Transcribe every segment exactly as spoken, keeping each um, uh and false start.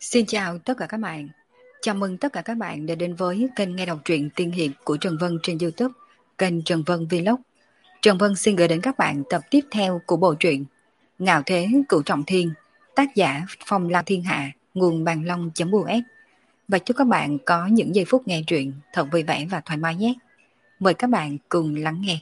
Xin chào tất cả các bạn. Chào mừng tất cả các bạn đã đến với kênh nghe đọc truyện tiên hiệp của Trần Vân trên YouTube, kênh Trần Vân Vlog. Trần Vân xin gửi đến các bạn tập tiếp theo của bộ truyện Ngạo Thế Cửu Trọng Thiên, tác giả Phong Lan Thiên Hạ, nguồn bàn long.us. Và chúc các bạn có những giây phút nghe truyện thật vui vẻ và thoải mái nhé. Mời các bạn cùng lắng nghe.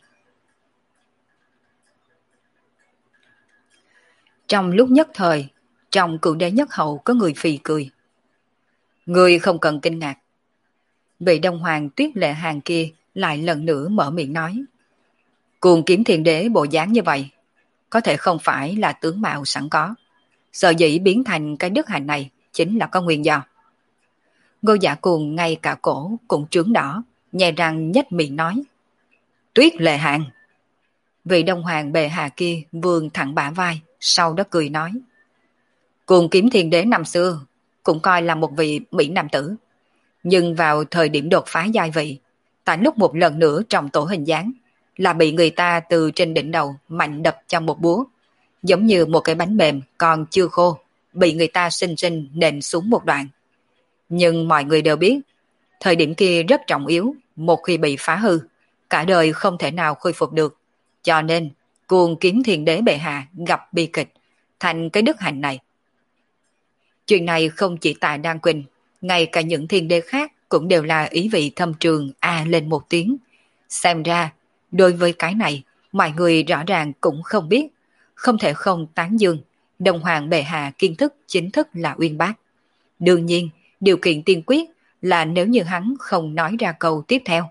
Trong lúc nhất thời, trong cựu đế nhất hậu có người phì cười. Người không cần kinh ngạc. Vị Đông Hoàng Tuyết Lệ Hàng kia lại lần nữa mở miệng nói. Cuồng kiếm thiền đế bộ dáng như vậy, có thể không phải là tướng mạo sẵn có. Sợ dĩ biến thành cái đức hạnh này chính là có nguyên do. Ngô Dạ Cuồng ngay cả cổ cũng trướng đỏ, nhè răng nhếch miệng nói. Tuyết Lệ Hàng. Vị Đông Hoàng bệ hạ kia vươn thẳng bả vai, sau đó cười nói. Cuồng kiếm thiền đế năm xưa cũng coi là một vị mỹ nam tử. Nhưng vào thời điểm đột phá giai vị, tại lúc một lần nữa trong tổ hình dáng, là bị người ta từ trên đỉnh đầu mạnh đập cho một búa, giống như một cái bánh mềm còn chưa khô, bị người ta sinh sinh nện xuống một đoạn. Nhưng mọi người đều biết, thời điểm kia rất trọng yếu, một khi bị phá hư, cả đời không thể nào khôi phục được. Cho nên, cuồng kiếm thiền đế bệ hạ gặp bi kịch, thành cái đức hạnh này. Chuyện này không chỉ tại Đan Quỳnh, ngay cả những thiên đế khác cũng đều là ý vị thâm trường à lên một tiếng. Xem ra, đối với cái này, mọi người rõ ràng cũng không biết, không thể không tán dương. Đông Hoàng bệ hạ kiến thức chính thức là uyên bác. Đương nhiên, điều kiện tiên quyết là nếu như hắn không nói ra câu tiếp theo.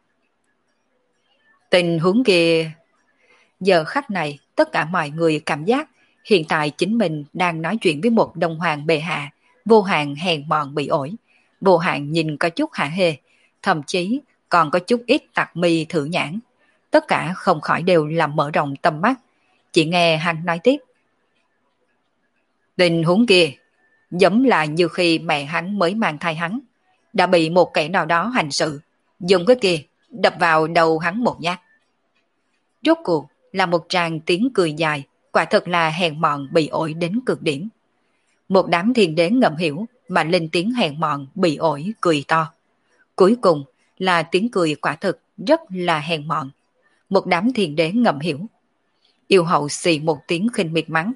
Tình huống kia... Giờ khắc này, tất cả mọi người cảm giác hiện tại chính mình đang nói chuyện với một Đông Hoàng bệ hạ, vô hạn hèn mọn bị ổi, vô hạn nhìn có chút hạ hê, thậm chí còn có chút ít tặc mi thử nhãn. Tất cả không khỏi đều làm mở rộng tầm mắt. Chỉ nghe hắn nói tiếp. Tình huống kia, giống là như khi mẹ hắn mới mang thai hắn, đã bị một kẻ nào đó hành sự, dùng cái kia đập vào đầu hắn một nhát. Rốt cuộc là một tràng tiếng cười dài, quả thật là hèn mọn bị ổi đến cực điểm. Một đám thiên đế ngầm hiểu mà lên tiếng hèn mọn bị ổi cười to. Cuối cùng là tiếng cười quả thực rất là hèn mọn. Một đám thiên đế ngầm hiểu. Yêu hậu xì một tiếng khinh miệt mắng.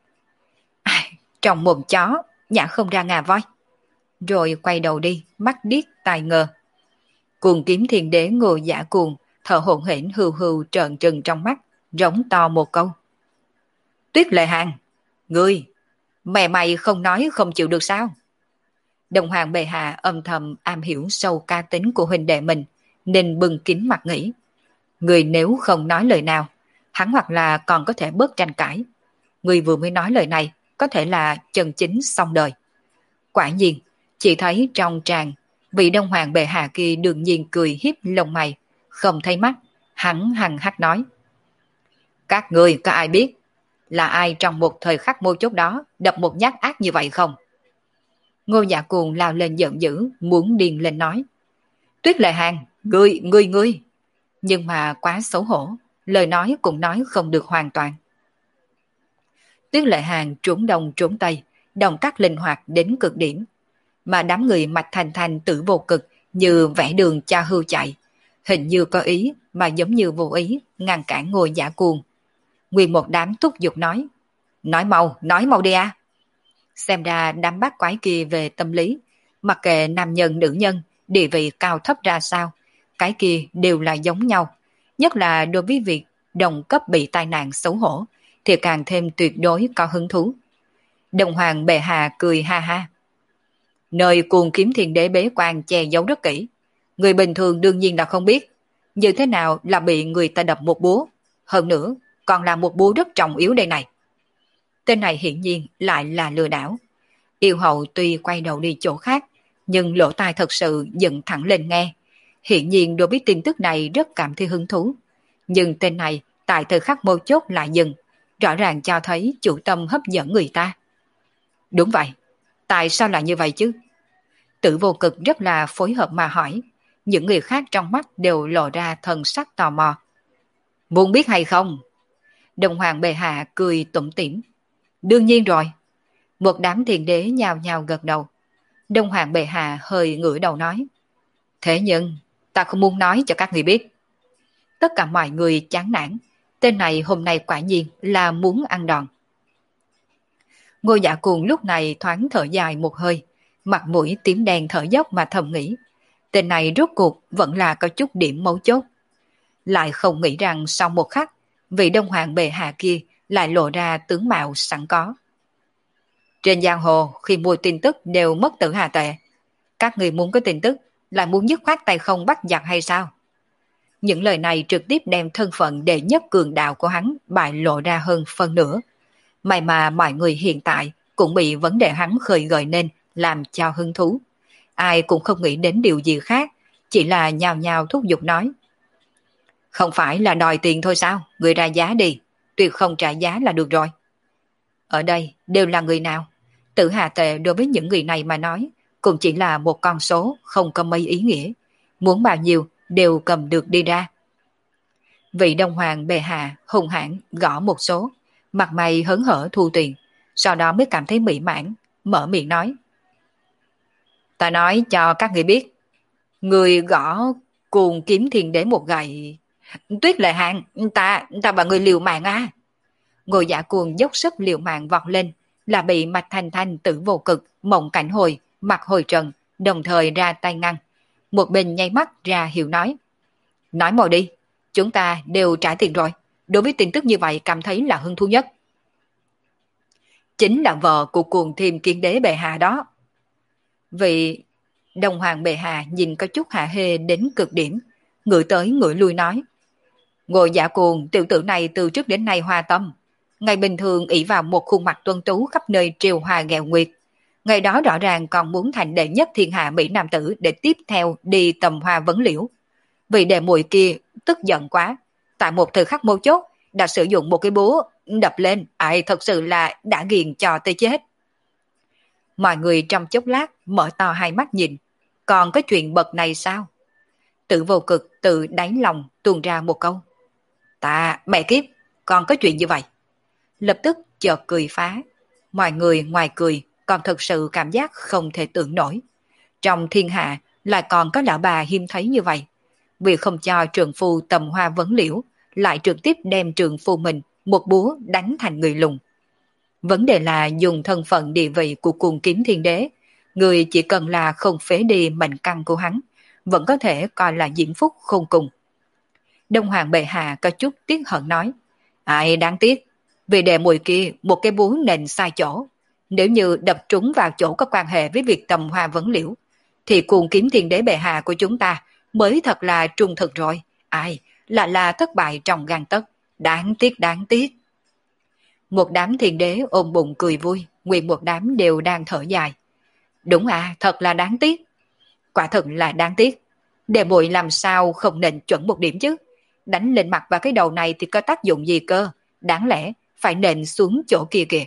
À, trong mồm chó, nhả không ra ngà voi. Rồi quay đầu đi, mắt điếc tai ngơ. Cuồng kiếm thiên đế Ngô Dạ Cuồng, thở hổn hển hưu hưu trợn trừng trong mắt, rống to một câu. Tuyết Lệ Hàng, ngươi, mẹ mày không nói không chịu được sao? Đồng Hoàng bệ hạ âm thầm am hiểu sâu ca tính của huynh đệ mình, nên bưng kín mặt nghĩ. Người nếu không nói lời nào, hắn hoặc là còn có thể bớt tranh cãi. Người vừa mới nói lời này, có thể là chân chính xong đời. Quả nhiên, chỉ thấy trong tràng, vị Đông Hoàng bệ hạ kia đương nhiên cười hiếp lông mày, không thấy mắt, hắn hằng hắc nói. Các người có ai biết là ai trong một thời khắc mấu chốt đó đập một nhát ác như vậy không? Ngô Dạ Cuồng lao lên giận dữ, muốn điên lên nói. Tuyết Lệ Hàng, ngươi, ngươi, ngươi. Nhưng mà quá xấu hổ, lời nói cũng nói không được hoàn toàn. Tuyết Lệ Hàng trốn đông trốn tây, động tác linh hoạt đến cực điểm. Mà đám người mạch thành thành tử vô cực như vẽ đường cha hưu chạy, hình như có ý mà giống như vô ý ngăn cản Ngô Dạ Cuồng. Nguyên một đám thúc giục nói. Nói mau, nói mau đi à. Xem ra đám bát quái kia về tâm lý, mặc kệ nam nhân nữ nhân, địa vị cao thấp ra sao, cái kia đều là giống nhau. Nhất là đối với việc đồng cấp bị tai nạn xấu hổ, thì càng thêm tuyệt đối có hứng thú. Đồng Hoàng bệ hạ cười ha ha. Nơi cuồng kiếm thiền đế bế quan che giấu rất kỹ. Người bình thường đương nhiên là không biết. Như thế nào là bị người ta đập một búa. Hơn nữa, còn là một búa rất trọng yếu đây này. Tên này hiển nhiên lại là lừa đảo. Yêu hậu tuy quay đầu đi chỗ khác, nhưng lỗ tai thật sự dựng thẳng lên nghe. Hiển nhiên đối với tin tức này rất cảm thấy hứng thú. Nhưng tên này tại thời khắc mấu chốt lại dừng, rõ ràng cho thấy chủ tâm hấp dẫn người ta. Đúng vậy, tại sao lại như vậy chứ? Tử vô cực rất là phối hợp mà hỏi. Những người khác trong mắt đều lộ ra thần sắc tò mò. Muốn biết hay không? Đồng Hoàng bệ hạ cười tủm tỉm. Đương nhiên rồi. Một đám thiền đế nhào nhào gật đầu, Đông Hoàng bệ hạ hơi ngửa đầu nói. Thế nhưng, ta không muốn nói cho các người biết. Tất cả mọi người chán nản. Tên này hôm nay quả nhiên là muốn ăn đòn. Ngô Dạ Cuồng lúc này thoáng thở dài một hơi, mặt mũi tím đen thở dốc mà thầm nghĩ. Tên này rốt cuộc vẫn là có chút điểm mấu chốt. Lại không nghĩ rằng sau một khắc, vị Đông Hoàng bệ hạ kia lại lộ ra tướng mạo sẵn có. Trên giang hồ khi mua tin tức đều mất tử hà tệ. Các người muốn có tin tức, lại muốn dứt khoát tay không bắt giặc hay sao? Những lời này trực tiếp đem thân phận đệ nhất cường đạo của hắn bại lộ ra hơn phân nửa. May mà mọi người hiện tại cũng bị vấn đề hắn khơi gợi nên làm cho hứng thú. Ai cũng không nghĩ đến điều gì khác, chỉ là nhào nhào thúc giục nói. Không phải là đòi tiền thôi sao? Người ra giá đi, tuyệt không trả giá là được rồi. Ở đây đều là người nào? Tử hà tệ đối với những người này mà nói, cũng chỉ là một con số không có mấy ý nghĩa. Muốn bao nhiêu đều cầm được đi ra. Vị Đông Hoàng bệ hạ hùng hãn gõ một số, mặt mày hớn hở thu tiền, sau đó mới cảm thấy mỹ mãn, mở miệng nói. Ta nói cho các người biết, người gõ cuồng kiếm thiên đế một gậy. Tuyết Lệ Hàng, ta, ta và người liều mạng à? Ngô Dạ Cuồng dốc sức liều mạng vọt lên, là bị Mạch Thanh Thanh tử vô cực, Mộng Cảnh Hồi, mặt hồi trần, đồng thời ra tay ngăn. Một bên nháy mắt ra hiệu nói. Nói mau đi, chúng ta đều trả tiền rồi. Đối với tin tức như vậy cảm thấy là hứng thú nhất. Chính là vợ của cuồng thiềm kiên đế bệ hạ đó. Vị Đông Hoàng bệ hạ nhìn có chút hạ hê đến cực điểm, ngửi tới ngửi lui nói. Ngô Dạ Cuồng tiểu tử này từ trước đến nay hoa tâm. Ngày bình thường ỷ vào một khuôn mặt tuân tú khắp nơi triều hòa ghẹo nguyệt. Ngày đó rõ ràng còn muốn thành đệ nhất thiên hạ Mỹ Nam tử để tiếp theo đi tầm hoa vấn liễu. Vì đệ muội kia tức giận quá, tại một thời khắc mấu chốt đã sử dụng một cái búa đập lên, ai thật sự là đã ghiền cho tới chết. Mọi người trong chốc lát mở to hai mắt nhìn, còn có chuyện bậc này sao? Tử vô cực từ đáy lòng tuôn ra một câu. Ta mẹ kiếp, còn có chuyện như vậy. Lập tức chợt cười phá. Mọi người ngoài cười còn thật sự cảm giác không thể tưởng nổi. Trong thiên hạ lại còn có lão bà hiếm thấy như vậy. Vì không cho trường phu tầm hoa vấn liễu, lại trực tiếp đem trường phu mình một búa đánh thành người lùn. Vấn đề là dùng thân phận địa vị của cuồng kiếm thiên đế, người chỉ cần là không phế đi mệnh căn của hắn, vẫn có thể coi là diễm phúc khôn cùng. Đông Hoàng bệ hạ có chút tiếc hận nói. Ai đáng tiếc, vì đệ mùi kia một cái búa nền sai chỗ. Nếu như đập trúng vào chỗ có quan hệ với việc tầm hoa vấn liễu, thì cuồng kiếm thiên đế bệ hạ của chúng ta mới thật là trung thực rồi. Ai, là là thất bại trong gang tấc. Đáng tiếc, đáng tiếc. Một đám thiên đế ôm bụng cười vui, nguyên một đám đều đang thở dài. Đúng à, thật là đáng tiếc. Quả thật là đáng tiếc. Đệ muội làm sao không nên chuẩn một điểm chứ? Đánh lên mặt vào cái đầu này thì có tác dụng gì cơ? Đáng lẽ phải nện xuống chỗ kia kìa.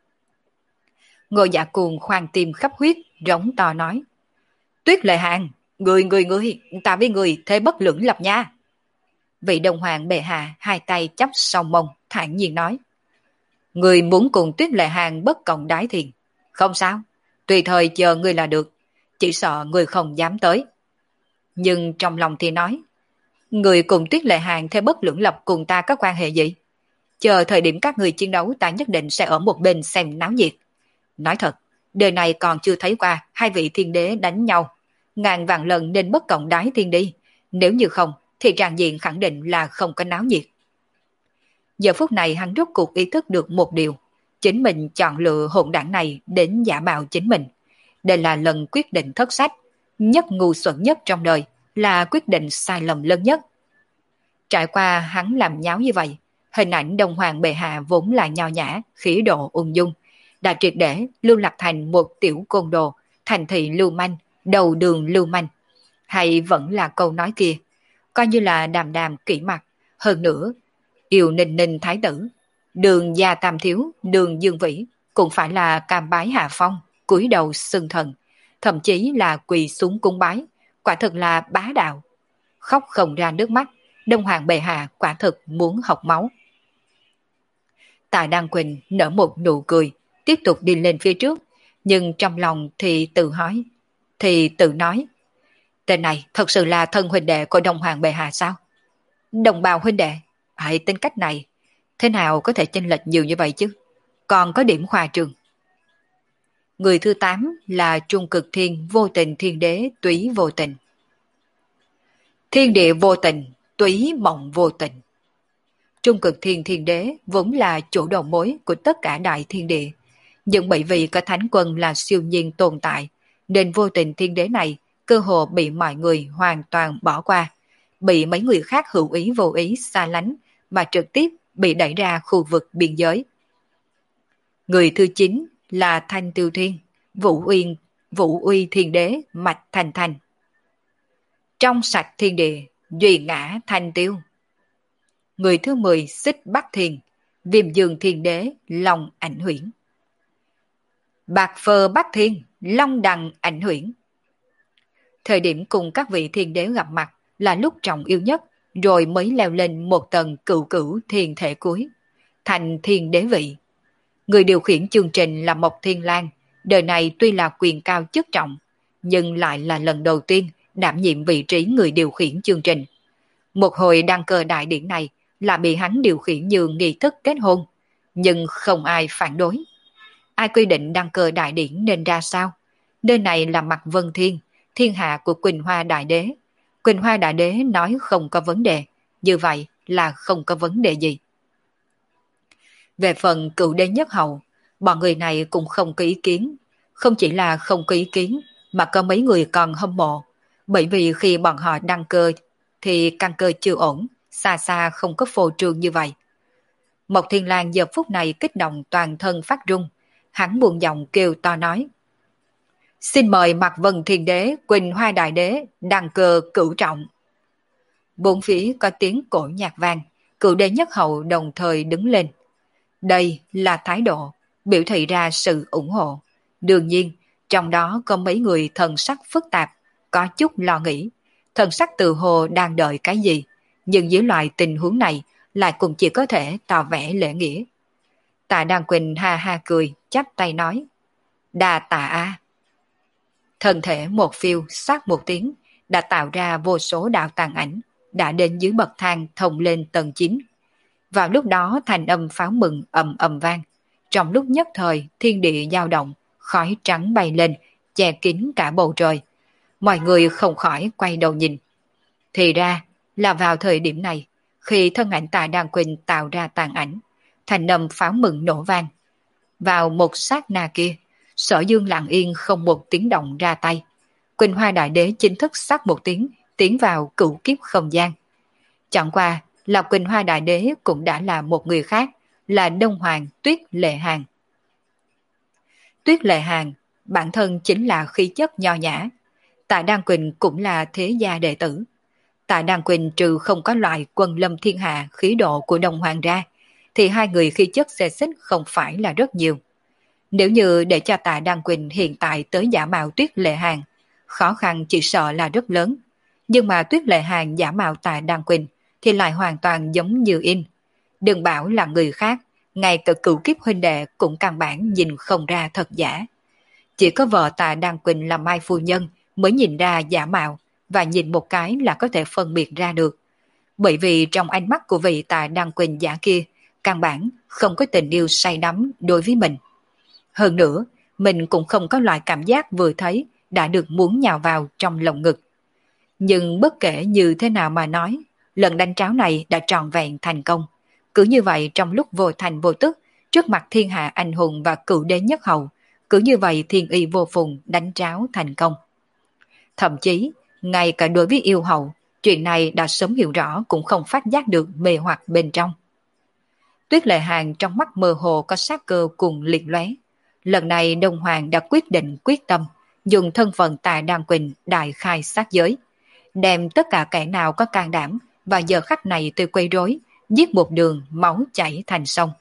Ngô Dạ Cuồng khoan tim khắp huyết, rống to nói. Tuyết Lệ Hàng, người người người, ta với người thế bất lưỡng lập nha. Vị Đông Hoàng bệ hạ hai tay chắp sau mông, thản nhiên nói. Người muốn cùng Tuyết Lệ Hàng bất cộng đái thiền. Không sao, tùy thời chờ người là được, chỉ sợ người không dám tới. Nhưng trong lòng thì nói, người cùng Tuyết Lệ Hàng thế bất lưỡng lập cùng ta có quan hệ gì? Chờ thời điểm các người chiến đấu ta nhất định sẽ ở một bên xem náo nhiệt. Nói thật, đời này còn chưa thấy qua hai vị thiên đế đánh nhau. Ngàn vạn lần nên bất cộng đái thiên đi. Nếu như không, thì tràng diện khẳng định là không có náo nhiệt. Giờ phút này hắn rốt cuộc ý thức được một điều. Chính mình chọn lựa hỗn đảng này đến giả mạo chính mình. Đây là lần quyết định thất sách, nhất ngu xuẩn nhất trong đời, là quyết định sai lầm lớn nhất. Trải qua hắn làm nháo như vậy, hình ảnh Đông Hoàng bệ hạ vốn là nho nhã, khí độ ung dung, đã triệt để lưu lạc thành một tiểu côn đồ, thành thị lưu manh, đầu đường lưu manh. Hay vẫn là câu nói kia, coi như là đàm đàm kỹ mặt, hơn nữa, yêu ninh ninh thái tử, đường gia tam thiếu, đường dương vĩ, cũng phải là cam bái hạ phong, cúi đầu xưng thần, thậm chí là quỳ xuống cung bái, quả thực là bá đạo. Khóc không ra nước mắt, Đông Hoàng bệ hạ quả thực muốn học máu. Tạ Đăng Quỳnh nở một nụ cười, tiếp tục đi lên phía trước, Nhưng trong lòng thì tự hỏi, thì tự nói, tên này thật sự là thân huynh đệ của Đông Hoàng bệ hạ sao? Đồng bào huynh đệ, hãy tính cách này, thế nào có thể chênh lệch nhiều như vậy chứ? Còn có điểm khoa trương. Người thứ tám là Trung Cực Thiên vô tình thiên đế túy vô tình. Thiên địa vô tình, túy mộng vô tình. Trung Cực Thiên thiên đế vốn là chủ đầu mối của tất cả đại thiên địa. Nhưng bởi vì có thánh quân là siêu nhiên tồn tại, nên vô tình thiên đế này cơ hồ bị mọi người hoàn toàn bỏ qua, bị mấy người khác hữu ý vô ý xa lánh mà trực tiếp bị đẩy ra khu vực biên giới. Người thứ chín là Thanh Tiêu Thiên, Vũ Uyên, Vũ Uy Thiên Đế Mạch Thành Thành. Trong sạch thiên địa, duy ngã Thanh Tiêu. Người thứ mười Xích Bắc Thiên, Viêm Dương Thiên Đế Long Ảnh Huyễn. Bạc Phơ Bắc Thiên, Long Đằng Ảnh Huyễn. Thời điểm cùng các vị thiên đế gặp mặt là lúc trọng yêu nhất, rồi mới leo lên một tầng cửu cửu thiên thể cuối, thành thiên đế vị. Người điều khiển chương trình là Mộc Thiên Lang, đời này tuy là quyền cao chức trọng, nhưng lại là lần đầu tiên đảm nhiệm vị trí người điều khiển chương trình. Một hồi đăng cơ đại điển này là bị hắn điều khiển như nghi thức kết hôn, nhưng không ai phản đối. Ai quy định đăng cơ đại điển nên ra sao? Nơi này là Mạc Vân Thiên, thiên hạ của Quỳnh Hoa Đại Đế. Quỳnh Hoa Đại Đế nói không có vấn đề, như vậy là không có vấn đề gì. Về phần cựu đế nhất hậu, bọn người này cũng không có ý kiến. Không chỉ là không có ý kiến, mà có mấy người còn hâm mộ. Bởi vì khi bọn họ đăng cơ, thì căn cơ chưa ổn, xa xa không có phô trương như vậy. Mộc Thiên Lang giờ phút này kích động toàn thân phát run. Hắn buồn giọng kêu to nói: Xin mời Mạc Vân Thiên Đế, Quỳnh Hoa Đại Đế, đăng cơ cửu trọng. Bốn phía có tiếng cổ nhạc vang, cựu đế nhất hậu đồng thời đứng lên. Đây là thái độ, biểu thị ra sự ủng hộ. Đương nhiên, trong đó có mấy người thần sắc phức tạp, có chút lo nghĩ. Thần sắc tự hồ đang đợi cái gì, nhưng dưới loại tình huống này lại cũng chỉ có thể tỏ vẻ lễ nghĩa. Tạ Đan Quỳnh ha ha cười, chắp tay nói: Đa tạ a. Thân thể một phiêu sát một tiếng, đã tạo ra vô số đạo tàn ảnh, đã đến dưới bậc thang thông lên tầng chín. Vào lúc đó thành âm pháo mừng ầm ầm vang. Trong lúc nhất thời thiên địa dao động, khói trắng bay lên, che kín cả bầu trời. Mọi người không khỏi quay đầu nhìn. Thì ra là vào thời điểm này, khi thân ảnh Tạ Đan Quỳnh tạo ra tàn ảnh, thành âm pháo mừng nổ vang. Vào một sát na kia, Sở Dương lặng yên không một tiếng động ra tay. Quỳnh Hoa Đại Đế chính thức sắc một tiếng, tiến vào cửu kiếp không gian. Chẳng qua là Quỳnh Hoa Đại Đế cũng đã là một người khác, là Đông Hoàng Tuyết Lệ Hàn. Tuyết Lệ Hàn bản thân chính là khí chất nho nhã. Tạ Đan Quỳnh cũng là thế gia đệ tử. Tạ Đan Quỳnh trừ không có loại quân lâm thiên hạ khí độ của Đông Hoàng ra, thì hai người khí chất xê xích không phải là rất nhiều. Nếu như để cho Tạ Đan Quỳnh hiện tại tới giả mạo Tuyết Lệ Hàn, khó khăn chỉ sợ là rất lớn. Nhưng mà Tuyết Lệ Hàn giả mạo Tạ Đan Quỳnh thì lại hoàn toàn giống như in. Đừng bảo là người khác, ngay cả cửu kiếp huynh đệ cũng căn bản nhìn không ra thật giả. Chỉ có vợ Tạ Đan Quỳnh là Mai Phu Nhân mới nhìn ra giả mạo, và nhìn một cái là có thể phân biệt ra được. Bởi vì trong ánh mắt của vị Tạ Đan Quỳnh giả kia, căn bản không có tình yêu say đắm đối với mình. Hơn nữa, mình cũng không có loại cảm giác vừa thấy đã được muốn nhào vào trong lồng ngực. Nhưng bất kể như thế nào mà nói, lần đánh tráo này đã trọn vẹn thành công. Cứ như vậy trong lúc vô thành vô tức, trước mặt thiên hạ anh hùng và cựu đế nhất hầu, cứ như vậy thiên y vô phùng đánh tráo thành công. Thậm chí, ngay cả đối với yêu hậu, chuyện này đã sớm hiểu rõ cũng không phát giác được mê hoặc bên trong. Tuyết Lệ Hàn trong mắt mơ hồ có sát cơ cùng liệt lóe. Lần này Đông Hoàng đã quyết định quyết tâm, dùng thân phận Tạ Đan Quỳnh đại khai sát giới, đem tất cả kẻ nào có can đảm và giờ khắc này tôi quấy rối, giết một đường máu chảy thành sông.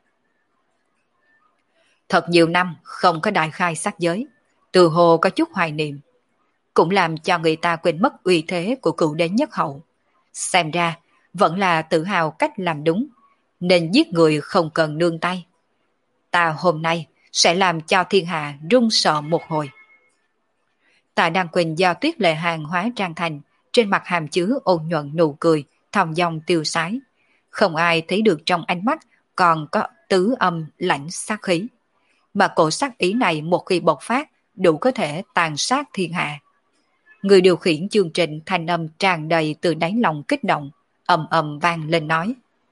Thật nhiều năm không có đại khai sát giới, từ hồ có chút hoài niệm, cũng làm cho người ta quên mất uy thế của cựu đế nhất hậu. Xem ra vẫn là tự hào cách làm đúng, nên giết người không cần nương tay. Ta hôm nay sẽ làm cho thiên hạ run sợ một hồi. Tạ Đăng Quỳnh do Tuyết Lệ Hàng hóa trang thành, trên mặt hàm chứa ôn nhuận nụ cười, thong dong tiêu sái. Không ai thấy được trong ánh mắt còn có tứ âm lãnh sát khí. Mà cổ sát ý này một khi bộc phát, đủ có thể tàn sát thiên hạ. Người điều khiển chương trình thanh âm tràn đầy từ đáy lòng kích động, ầm ầm vang lên nói.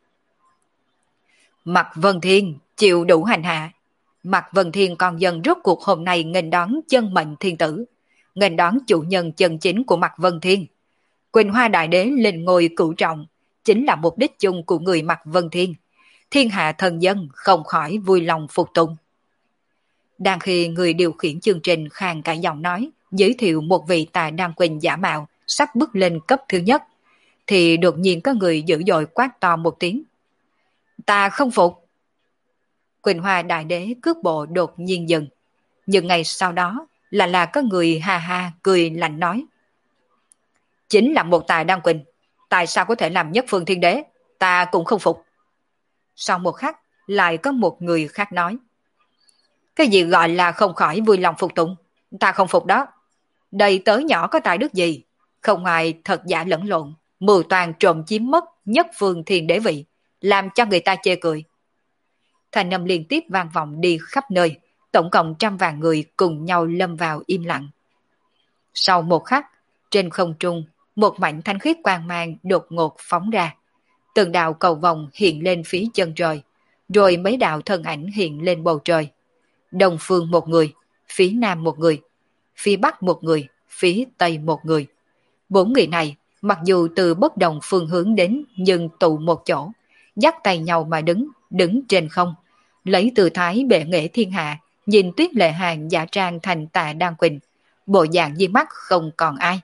Mạc Vân Thiên chịu đủ hành hạ. Mạc Vân Thiên con dân rốt cuộc hôm nay nghênh đón chân mệnh thiên tử, nghênh đón chủ nhân chân chính của Mạc Vân Thiên. Quỳnh Hoa Đại Đế lên ngôi cửu trọng, chính là mục đích chung của người Mạc Vân Thiên. Thiên hạ thần dân không khỏi vui lòng phục tùng. Đang khi người điều khiển chương trình khàn cả giọng nói, giới thiệu một vị Tạ Đăng Quỳnh giả mạo sắp bước lên cấp thứ nhất, thì đột nhiên có người dữ dội quát to một tiếng. Ta không phục. Quỳnh Hoa Đại Đế cước bộ đột nhiên dừng, nhưng ngày sau đó là là có người ha ha cười lạnh nói. Chính là một Tạ Đăng Quỳnh, tại sao có thể làm nhất phương thiên đế, ta cũng không phục. Sau một khắc lại có một người khác nói. Cái gì gọi là không khỏi vui lòng phục tùng, ta không phục đó. Đây tớ nhỏ có tài đức gì, không ai thật giả lẫn lộn, mưu toàn trộm chiếm mất nhất phương thiên đế vị, làm cho người ta chê cười. Thành âm liên tiếp vang vọng đi khắp nơi, tổng cộng trăm vạn người cùng nhau lâm vào im lặng. Sau một khắc, trên không trung, một mảnh thanh khiết quang mang đột ngột phóng ra. Từng đạo cầu vòng hiện lên phía chân trời, rồi mấy đạo thân ảnh hiện lên bầu trời. Đông phương một người, phía nam một người, phía bắc một người, phía tây một người. Bốn người này, mặc dù từ bất đồng phương hướng đến nhưng tụ một chỗ, dắt tay nhau mà đứng, đứng trên không, lấy tư thái bệ nghệ thiên hạ, nhìn Tuyết Lệ Hàng giả trang thành Tạ Đăng Quỳnh, bộ dạng di mắt không còn ai.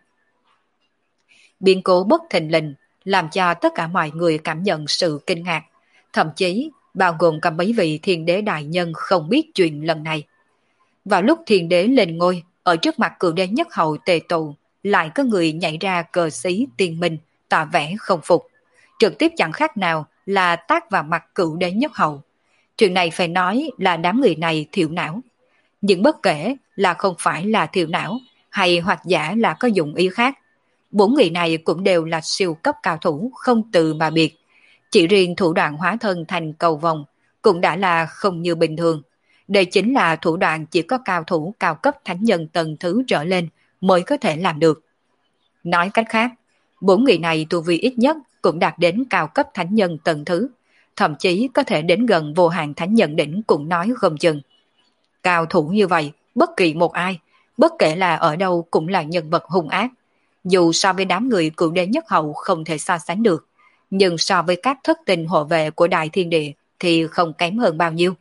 Biến cố bất thình lình làm cho tất cả mọi người cảm nhận sự kinh ngạc, thậm chí bao gồm cả mấy vị thiên đế đại nhân không biết chuyện lần này. Vào lúc thiên đế lên ngôi, ở trước mặt cửu đế nhất hậu tề tụ, lại có người nhảy ra cờ xí tiên minh, tỏ vẻ không phục, trực tiếp chẳng khác nào là tát vào mặt cửu đế nhất hậu. Chuyện này phải nói là đám người này thiểu não. Nhưng bất kể là không phải là thiểu não, hay hoặc giả là có dụng ý khác, bốn người này cũng đều là siêu cấp cao thủ không từ mà biệt. Chỉ riêng thủ đoạn hóa thân thành cầu vòng cũng đã là không như bình thường. Đây chính là thủ đoạn chỉ có cao thủ cao cấp thánh nhân tầng thứ trở lên mới có thể làm được. Nói cách khác, bốn người này tu vi ít nhất cũng đạt đến cao cấp thánh nhân tầng thứ, thậm chí có thể đến gần vô hạn thánh nhân đỉnh cũng nói không chừng. Cao thủ như vậy, bất kỳ một ai, bất kể là ở đâu cũng là nhân vật hung ác. Dù so với đám người cửu đế nhất hậu không thể so sánh được, nhưng so với các thất tình hộ vệ của Đại Thiên Địa thì không kém hơn bao nhiêu.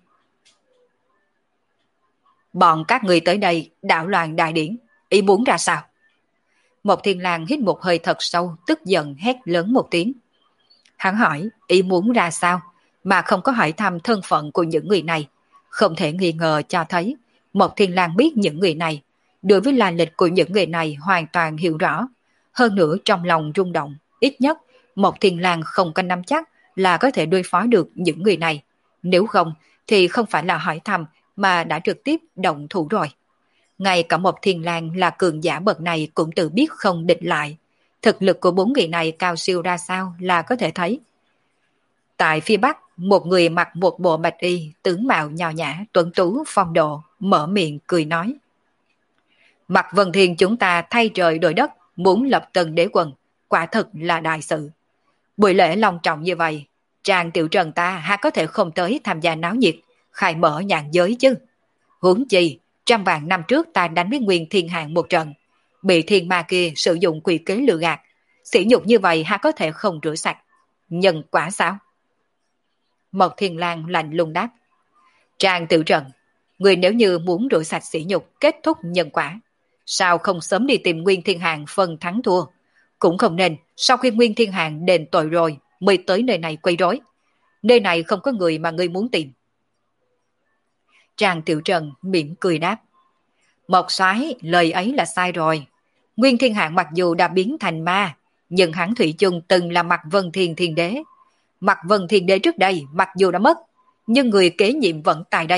Bọn các người tới đây đảo loạn đại điển, ý muốn ra sao? Một Thiên Lang hít một hơi thật sâu, tức giận hét lớn một tiếng. Hắn hỏi ý muốn ra sao, mà không có hỏi thăm thân phận của những người này, không thể nghi ngờ cho thấy Một Thiên Lang biết những người này, đối với lai lịch của những người này hoàn toàn hiểu rõ. Hơn nữa trong lòng rung động, ít nhất Một Thiên Lang không có nắm chắc là có thể đối phó được những người này. Nếu không thì không phải là hỏi thăm mà đã trực tiếp động thủ rồi. Ngay cả Một Thiên Lang là cường giả bậc này cũng tự biết không địch lại. Thực lực của bốn người này cao siêu ra sao là có thể thấy. Tại phía Bắc, một người mặc một bộ bạch y, tướng mạo nho nhã, tuấn tú, phong độ, mở miệng cười nói. Mạc Vân Thiên chúng ta thay trời đổi đất, muốn lập tân đế quân, quả thật là đại sự. Buổi lễ long trọng như vậy, Trang Tiểu Trần ta há có thể không tới tham gia náo nhiệt, khai mở nhàn giới chứ. Huống chi, trăm vạn năm trước ta đánh với Nguyên Thiên Hạng một trận, bị thiên ma kia sử dụng quỷ kế lừa gạt, sỉ nhục như vậy há có thể không rửa sạch. Nhân quả sao? Một Thiên Lang lạnh lùng đáp. Trang Tiểu Trần, người nếu như muốn rửa sạch sỉ nhục, kết thúc nhân quả, sao không sớm đi tìm Nguyên Thiên Hạng phân thắng thua? Cũng không nên sau khi Nguyên Thiên Hạng đền tội rồi mới tới nơi này quấy rối. Nơi này không có người mà ngươi muốn tìm. Trang Tiểu Trần mỉm cười đáp. Một soái, lời ấy là sai rồi. Nguyên Thiên Hạng mặc dù đã biến thành ma, nhưng hắn thủy chung từng là Mạc Vân Thiên Thiên Đế. Mạc Vân Thiên Đế trước đây mặc dù đã mất, nhưng người kế nhiệm vẫn tại đây.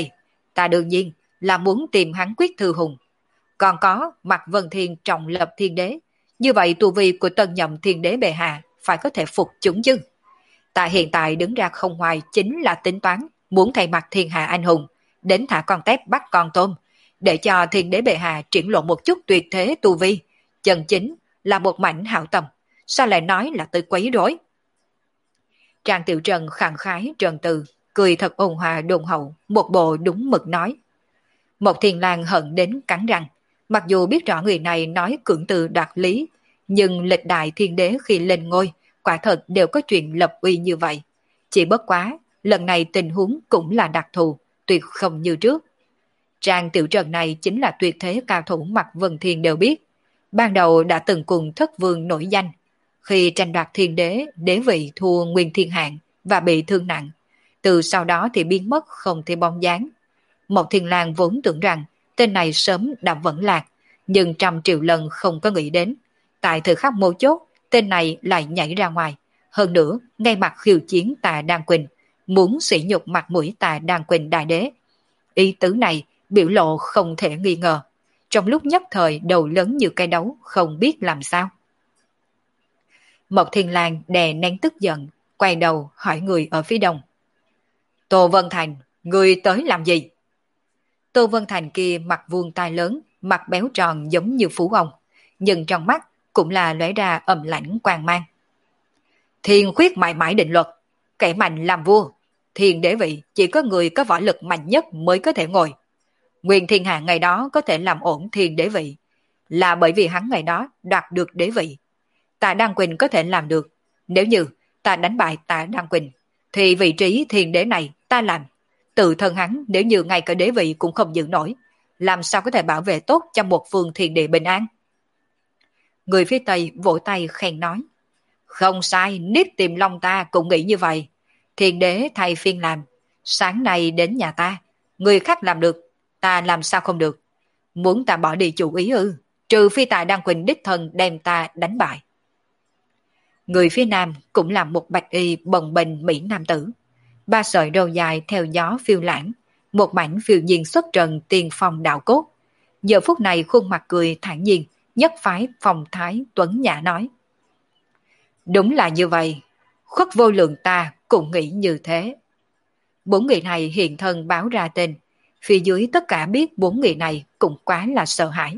ta đương nhiên là muốn tìm hắn quyết thư hùng. Còn có Mạc Vân Thiên trọng lập thiên đế, như vậy tu vi của tân nhậm thiên đế bệ hạ phải có thể phục chúng chứ. Ta hiện tại đứng ra không ngoài chính là tính toán muốn thay mặt thiên hạ anh hùng, đến thả con tép bắt con tôm, để cho thiên đế bệ hạ triển lộ một chút tuyệt thế tu vi, chân chính là một mảnh hảo tâm, sao lại nói là tới quấy rối. Trang Tiểu Trần khẳng khái trần từ, cười thật ôn hòa đôn hậu, một bộ đúng mực nói. Một Thiên Lang hận đến cắn răng, mặc dù biết rõ người này nói cưỡng từ đoạt lý, nhưng lịch đại thiên đế khi lên ngôi, quả thật đều có chuyện lập uy như vậy. Chỉ bất quá, lần này tình huống cũng là đặc thù, tuyệt không như trước. Trang Tiểu Trần này chính là tuyệt thế cao thủ Mạc Vân Thiên đều biết. Ban đầu đã từng cùng thất vương nổi danh. Khi tranh đoạt thiên đế, đế vị thua Nguyên Thiên Hạng và bị thương nặng. Từ sau đó thì biến mất không thể bóng dáng. Một Thiên Lang vốn tưởng rằng tên này sớm đã vẫn lạc, nhưng trăm triệu lần không có nghĩ đến. Tại thời khắc mấu chốt, tên này lại nhảy ra ngoài. Hơn nữa, ngay mặt khiêu chiến Tà Đan Quỳnh, muốn sỉ nhục mặt mũi Tà Đan Quỳnh đại đế. Ý tứ này biểu lộ không thể nghi ngờ. Trong lúc nhất thời đầu lớn như cây đấu, không biết làm sao. Mộc Thiên Lang đè nén tức giận, quay đầu hỏi người ở phía đông. Tô Vân Thành, người tới làm gì? Tô Vân Thành kia mặt vuông tai lớn, mặt béo tròn giống như phú ông, nhưng trong mắt cũng là lóe ra ầm lãnh quang mang. Thiên khuyết mãi mãi định luật, kẻ mạnh làm vua, thiên đế vị chỉ có người có võ lực mạnh nhất mới có thể ngồi. Nguyên Thiên Hạ ngày đó có thể làm ổn thiên đế vị, là bởi vì hắn ngày đó đoạt được đế vị. Tạ Đăng Quỳnh có thể làm được, nếu như ta đánh bại Tạ Đăng Quỳnh, thì vị trí thiên đế này ta làm. Tự thân hắn nếu như ngay cả đế vị cũng không giữ nổi, làm sao có thể bảo vệ tốt cho một phương thiên địa bình an? Người phía Tây vỗ tay khen nói. Không sai, Niết Tìm Long ta cũng nghĩ như vậy. Thiên đế thay phiên làm, sáng nay đến nhà ta, người khác làm được, ta làm sao không được? Muốn ta bỏ đi chủ ý ư? Trừ phi Tạ Đăng Quỳnh đích thân đem ta đánh bại. Người phía Nam cũng là một bạch y bồng bềnh mỹ nam tử. Ba sợi râu dài theo gió phiêu lãng, một mảnh phiêu nhiên xuất trần tiền phong đạo cốt. Giờ phút này khuôn mặt cười thản nhiên, nhất phái phong thái tuấn nhã nói. Đúng là như vậy, khuất vô lượng ta cũng nghĩ như thế. Bốn người này hiện thân báo ra tên, phía dưới tất cả biết bốn người này cũng quá là sợ hãi.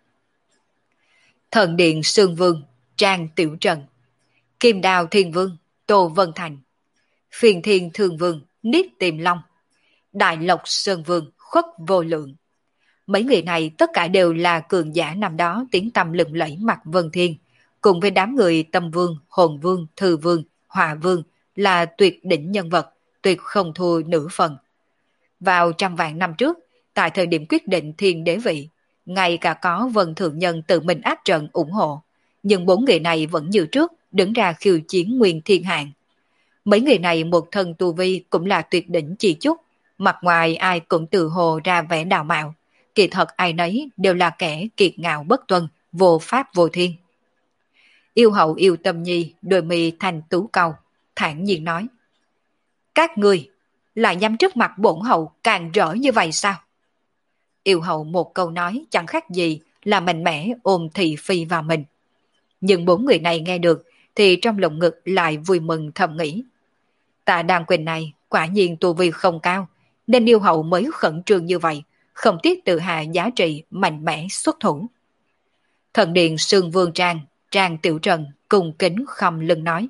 Thần Điện Sương Vương, Trang Tiểu Trần, Kim Đào Thiên Vương, Tô Vân Thành, Phiền Thiên Thường Vương, Niết Tìm Long, Đại Lộc Sơn Vương, Khuất Vô Lượng. Mấy người này tất cả đều là cường giả năm đó tiếng tăm lừng lẫy Mạc Vân Thiên, cùng với đám người Tâm Vương, Hồn Vương, Thư Vương, Hòa Vương là tuyệt đỉnh nhân vật, tuyệt không thua nửa phần. Vào trăm vạn năm trước, tại thời điểm quyết định thiên đế vị, ngay cả có Vân Thượng Nhân tự mình áp trận ủng hộ, nhưng bốn người này vẫn như trước đứng ra khiêu chiến Nguyên Thiên Hạng. Mấy người này một thân tu vi cũng là tuyệt đỉnh chi chút, mặt ngoài ai cũng tự hồ ra vẻ đào mạo, kỳ thật ai nấy đều là kẻ kiệt ngạo bất tuân, vô pháp vô thiên. Yêu hậu yêu tâm nhi, đôi mi thành tú cầu, thản nhiên nói. Các ngươi lại dám trước mặt bổn hậu càng rỡ như vậy sao? Yêu hậu một câu nói chẳng khác gì là mạnh mẽ ôm thị phi vào mình. Nhưng bốn người này nghe được thì trong lồng ngực lại vui mừng thầm nghĩ. Tạ Đan Quỳnh này quả nhiên tu vi không cao, nên yêu hậu mới khẩn trương như vậy, không tiếc tự hạ giá trị mạnh mẽ xuất thủ. Thần Điện Sương Vương Trang, Trang Tiểu Trần cùng kính khom lưng nói.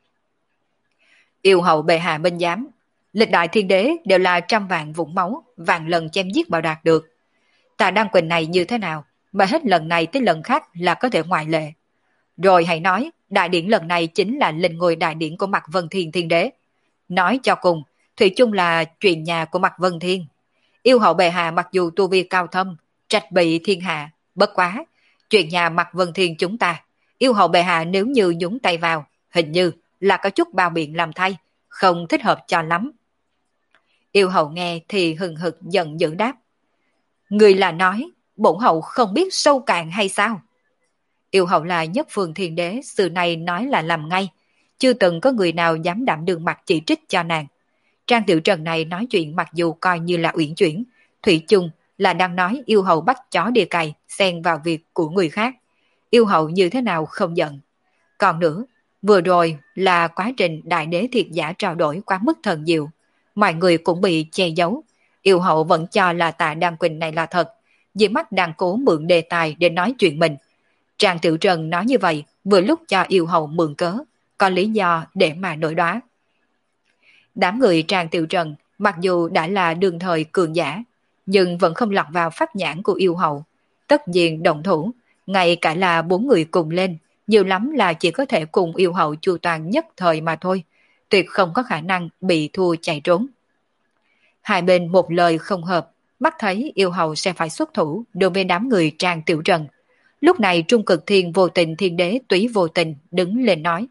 Yêu hậu bệ hạ minh giám, lịch đại thiên đế đều là trăm vạn vũng máu, vạn lần chém giết bảo đạt được. Tạ Đăng Quỳnh này như thế nào, mà hết lần này tới lần khác là có thể ngoại lệ. Rồi hãy nói, đại điển lần này chính là linh ngôi đại điển của Mạc Vân Thiên thiên đế. Nói cho cùng, thủy chung là chuyện nhà của Mạc Vân Thiên. Yêu hậu bệ hạ mặc dù tu vi cao thâm, trạch bị thiên hạ, bất quá, chuyện nhà Mạc Vân Thiên chúng ta, yêu hậu bệ hạ nếu như nhúng tay vào, hình như là có chút bao biện làm thay, không thích hợp cho lắm. Yêu hậu nghe thì hừng hực giận dữ đáp. Người là nói, bổn hậu không biết sâu cạn hay sao? Yêu hậu là nhất phương thiên đế, xưa nay nói là làm ngay, chưa từng có người nào dám đảm đường mặt chỉ trích cho nàng. Trang Tiểu Trần này nói chuyện mặc dù coi như là uyển chuyển, thủy chung là đang nói yêu hầu bắt chó đi cày, xen vào việc của người khác. Yêu hầu như thế nào không giận. Còn nữa, vừa rồi là quá trình đại đế thiệt giả trao đổi quá mức thần diệu. Mọi người cũng bị che giấu. Yêu hậu vẫn cho là Tạ Đan Quỳnh này là thật. Dĩ mắt đang cố mượn đề tài để nói chuyện mình. Trang Tiểu Trần nói như vậy vừa lúc cho yêu hậu mượn cớ, có lý do để mà nổi đoá. Đám người Trang Tiểu Trần mặc dù đã là đường thời cường giả, nhưng vẫn không lọt vào pháp nhãn của yêu hậu. Tất nhiên động thủ, ngay cả là bốn người cùng lên, nhiều lắm là chỉ có thể cùng yêu hậu chu toàn nhất thời mà thôi, tuyệt không có khả năng bị thua chạy trốn. Hai bên một lời không hợp, mắt thấy yêu hậu sẽ phải xuất thủ đối với đám người Trang Tiểu Trần. Lúc này Trung Cực Thiên vô tình thiên đế túy vô tình đứng lên nói.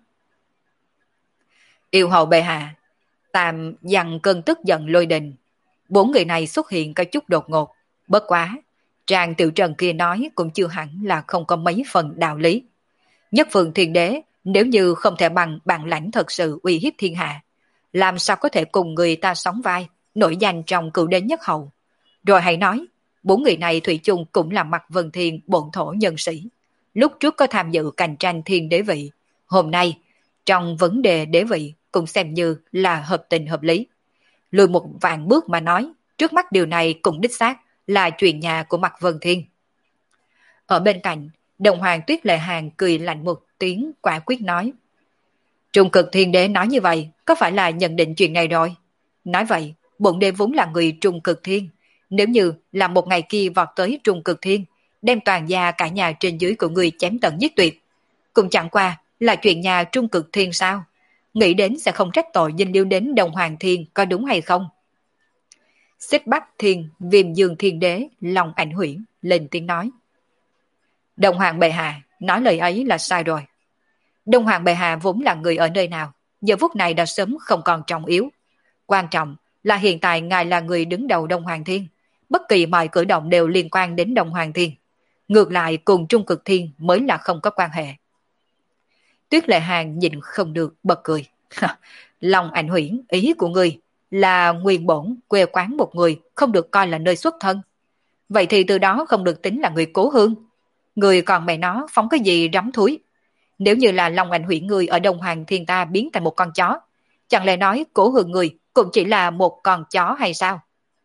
Yêu hậu bệ hạ, tạm dằn cơn tức giận lôi đình. Bốn người này xuất hiện có chút đột ngột, bất quá. Trang Tiểu Trần kia nói cũng chưa hẳn là không có mấy phần đạo lý. Nhất phương thiên đế nếu như không thể bằng bản lãnh thật sự uy hiếp thiên hạ, làm sao có thể cùng người ta sóng vai, nổi danh trong cửu đế nhất hậu. Rồi hãy nói, bốn người này thủy chung cũng là mặt vân thiên bổn thổ nhân sĩ. Lúc trước có tham dự cạnh tranh thiên đế vị, hôm nay trong vấn đề đế vị cũng xem như là hợp tình hợp lý. Lùi một vạn bước mà nói, trước mắt điều này cũng đích xác là chuyện nhà của mặt vân thiên. Ở bên cạnh, Đồng Hoàng Tuyết Lệ Hàn cười lạnh một tiếng quả quyết nói. Trung Cực Thiên Đế nói như vậy, có phải là nhận định chuyện này rồi? Nói vậy, bổn đế vốn là người Trung Cực Thiên. Nếu như là một ngày kia vọt tới Trung Cực Thiên, đem toàn gia cả nhà trên dưới của người chém tận giết tuyệt, cũng chẳng qua là chuyện nhà Trung Cực Thiên sao? Nghĩ đến sẽ không trách tội dinh liêu đến Đồng Hoàng Thiên có đúng hay không? Xích Bắc Thiên, Viêm Dương Thiên Đế, lòng ảnh huyễn, lên tiếng nói. Đồng Hoàng bệ hạ, nói lời ấy là sai rồi. Đồng Hoàng bệ hạ vốn là người ở nơi nào, giờ phút này đã sớm không còn trọng yếu. Quan trọng là hiện tại ngài là người đứng đầu Đông Hoàng Thiên, bất kỳ mọi cử động đều liên quan đến Đông Hoàng Thiên. Ngược lại cùng Trung Cực Thiên mới là không có quan hệ. Tuyết Lệ Hàn nhìn không được bật cười. Lòng ảnh huyễn, ý của người là nguyên bổn quê quán một người không được coi là nơi xuất thân. Vậy thì từ đó không được tính là người cố hương. Người còn mẹ nó phóng cái gì rắm thúi. Nếu như là lòng ảnh huyễn người ở Đông Hoàng Thiên ta biến thành một con chó, chẳng lẽ nói cố hương người cũng chỉ là một con chó hay sao?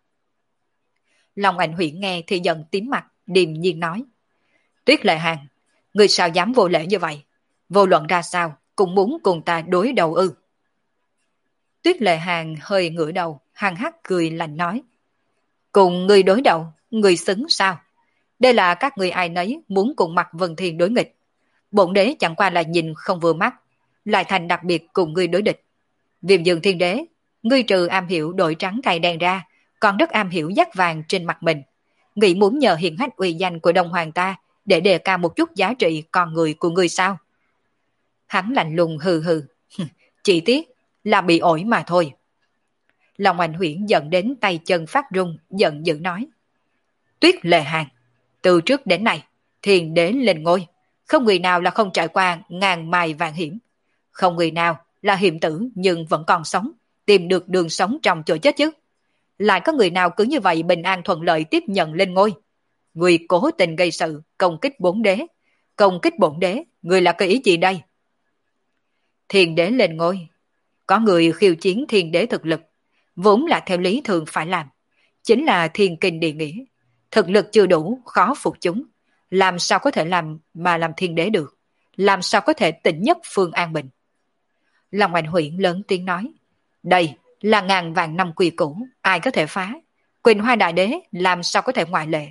Lòng ảnh huyễn nghe thì giận tím mặt, điềm nhiên nói. Tuyết Lệ Hàn, người sao dám vô lễ như vậy? Vô luận ra sao, cũng muốn cùng ta đối đầu ư? Tuyết Lệ Hàn hơi ngửa đầu, hằng hắc cười lạnh nói. Cùng người đối đầu, người xứng sao? Đây là các người ai nấy muốn cùng mặt Vân Thiên đối nghịch. Bổn đế chẳng qua là nhìn không vừa mắt, lại thành đặc biệt cùng ngươi đối địch. Viêm Dương Thiên Đế, ngươi trừ am hiểu đổi trắng thay đen ra, còn rất am hiểu dắt vàng trên mặt mình. Nghĩ muốn nhờ hiển hách uy danh của Đông Hoàng ta để đề cao một chút giá trị con người của ngươi sao? Hắn lạnh lùng hừ hừ, chỉ tiếc là bị ổi mà thôi. Lòng Ảnh Huyễn giận đến tay chân phát run, giận dữ nói. Tuyết Lệ Hàn, từ trước đến nay, Thiên Đế lên ngôi, không người nào là không trải qua ngàn mai vạn hiểm. Không người nào là hiểm tử nhưng vẫn còn sống, tìm được đường sống trong chỗ chết chứ. Lại có người nào cứ như vậy bình an thuận lợi tiếp nhận lên ngôi. Người cố tình gây sự, công kích bốn đế. Công kích bổn đế, người là cái ý gì đây? Thiên Đế lên ngôi, có người khiêu chiến Thiên Đế thực lực, vốn là theo lý thường phải làm. Chính là thiên kinh địa nghĩa. Thực lực chưa đủ, khó phục chúng. Làm sao có thể làm mà làm Thiên Đế được? Làm sao có thể tỉnh nhất phương an bình? Long Ảnh Huyễn lớn tiếng nói. Đây là ngàn vạn năm quy củ, ai có thể phá? Quỳnh Hoa Đại Đế làm sao có thể ngoại lệ?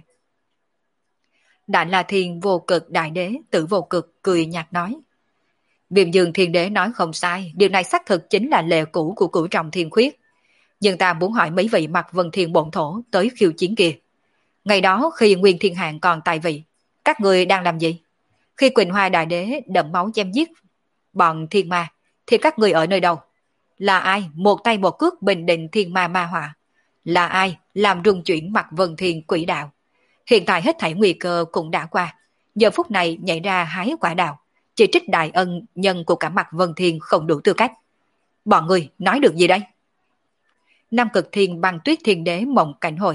Đại La Thiên vô cực Đại Đế Tử Vô Cực cười nhạt nói. Viêm Dương Thiên Đế nói không sai, điều này xác thực chính là lệ cũ của cửu trọng thiên khuyết. Nhưng ta muốn hỏi mấy vị mặt Vân Thiên bổn thổ tới khiêu chiến kia. Ngày đó khi Nguyên Thiên Hạng còn tại vị, các người đang làm gì? Khi Quỳnh Hoa Đại Đế đẫm máu chém giết bọn thiên ma, thì các người ở nơi đâu? Là ai một tay một cước bình định thiên ma ma họa? Là ai làm rung chuyển mặt Vân Thiên quỷ đạo? Hiện tại hết thảy nguy cơ cũng đã qua, giờ phút này nhảy ra hái quả đào, chỉ trích đại ân nhân của cả mặt Vân Thiên không đủ tư cách. Bọn người nói được gì đây? Nam Cực Thiên Băng Tuyết Thiên Đế mộng cảnh hồi.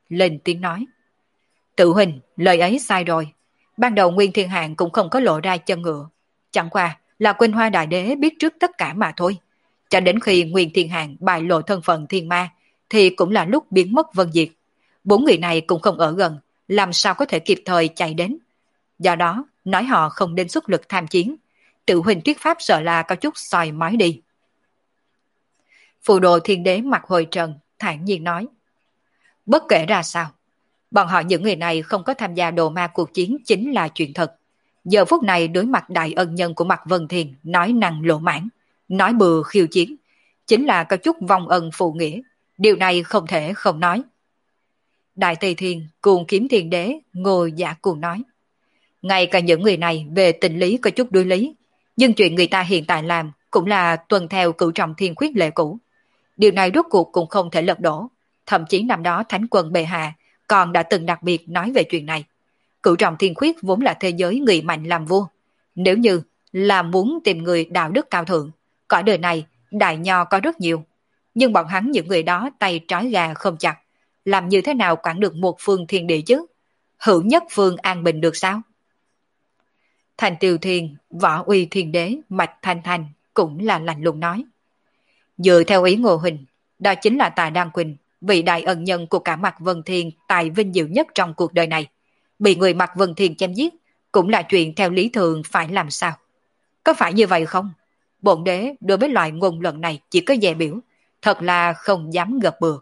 lên tiếng nói. Tự huynh, lời ấy sai rồi. Ban đầu Nguyên Thiên Hạng cũng không có lộ ra chân ngựa. Chẳng qua là Quỳnh Hoa Đại Đế biết trước tất cả mà thôi. Cho đến khi Nguyên Thiên Hạng bại lộ thân phận thiên ma, thì cũng là lúc biến mất vân diệt. Bốn người này cũng không ở gần, làm sao có thể kịp thời chạy đến. Do đó, nói họ không nên xuất lực tham chiến. Tự huynh thuyết pháp sợ là có chút soi mói đi. Phù đồ thiên đế mặt hồi trần, thản nhiên nói. Bất kể ra sao, bọn họ những người này không có tham gia đồ ma cuộc chiến chính là chuyện thật. Giờ phút này đối mặt đại ân nhân của Mạc Vân Thiền nói năng lộ mãn, nói bừa khiêu chiến, chính là có chút vong ân phụ nghĩa. Điều này không thể không nói. Đại Tây Thiên cùng kiếm thiên đế ngồi giả cuồng nói. Ngay cả những người này về tình lý có chút đối lý, nhưng chuyện người ta hiện tại làm cũng là tuân theo cửu trọng thiên khuyết lệ cũ. Điều này rốt cuộc cũng không thể lật đổ. Thậm chí năm đó Thánh quân bệ hạ còn đã từng đặc biệt nói về chuyện này. Cửu trọng thiên khuyết vốn là thế giới người mạnh làm vua. Nếu như là muốn tìm người đạo đức cao thượng, cõi đời này đại nho có rất nhiều. Nhưng bọn hắn những người đó tay trói gà không chặt, làm như thế nào quản được một phương thiên địa chứ? Hữu nhất phương an bình được sao? Thành Tiêu Thiên, Võ Uy Thiên Đế, Mạch Thanh Thanh cũng là lạnh lùng nói. Dựa theo ý Ngô Huỳnh, đó chính là Tà Đan Quỳnh, vị đại ân nhân của cả Mạc Vân Thiên tài vinh diệu nhất trong cuộc đời này. Bị người Mạc Vân Thiên chém giết, cũng là chuyện theo lý thường phải làm sao? Có phải như vậy không? Bổn đế đối với loại ngôn luận này chỉ có dè biểu, thật là không dám gật bừa.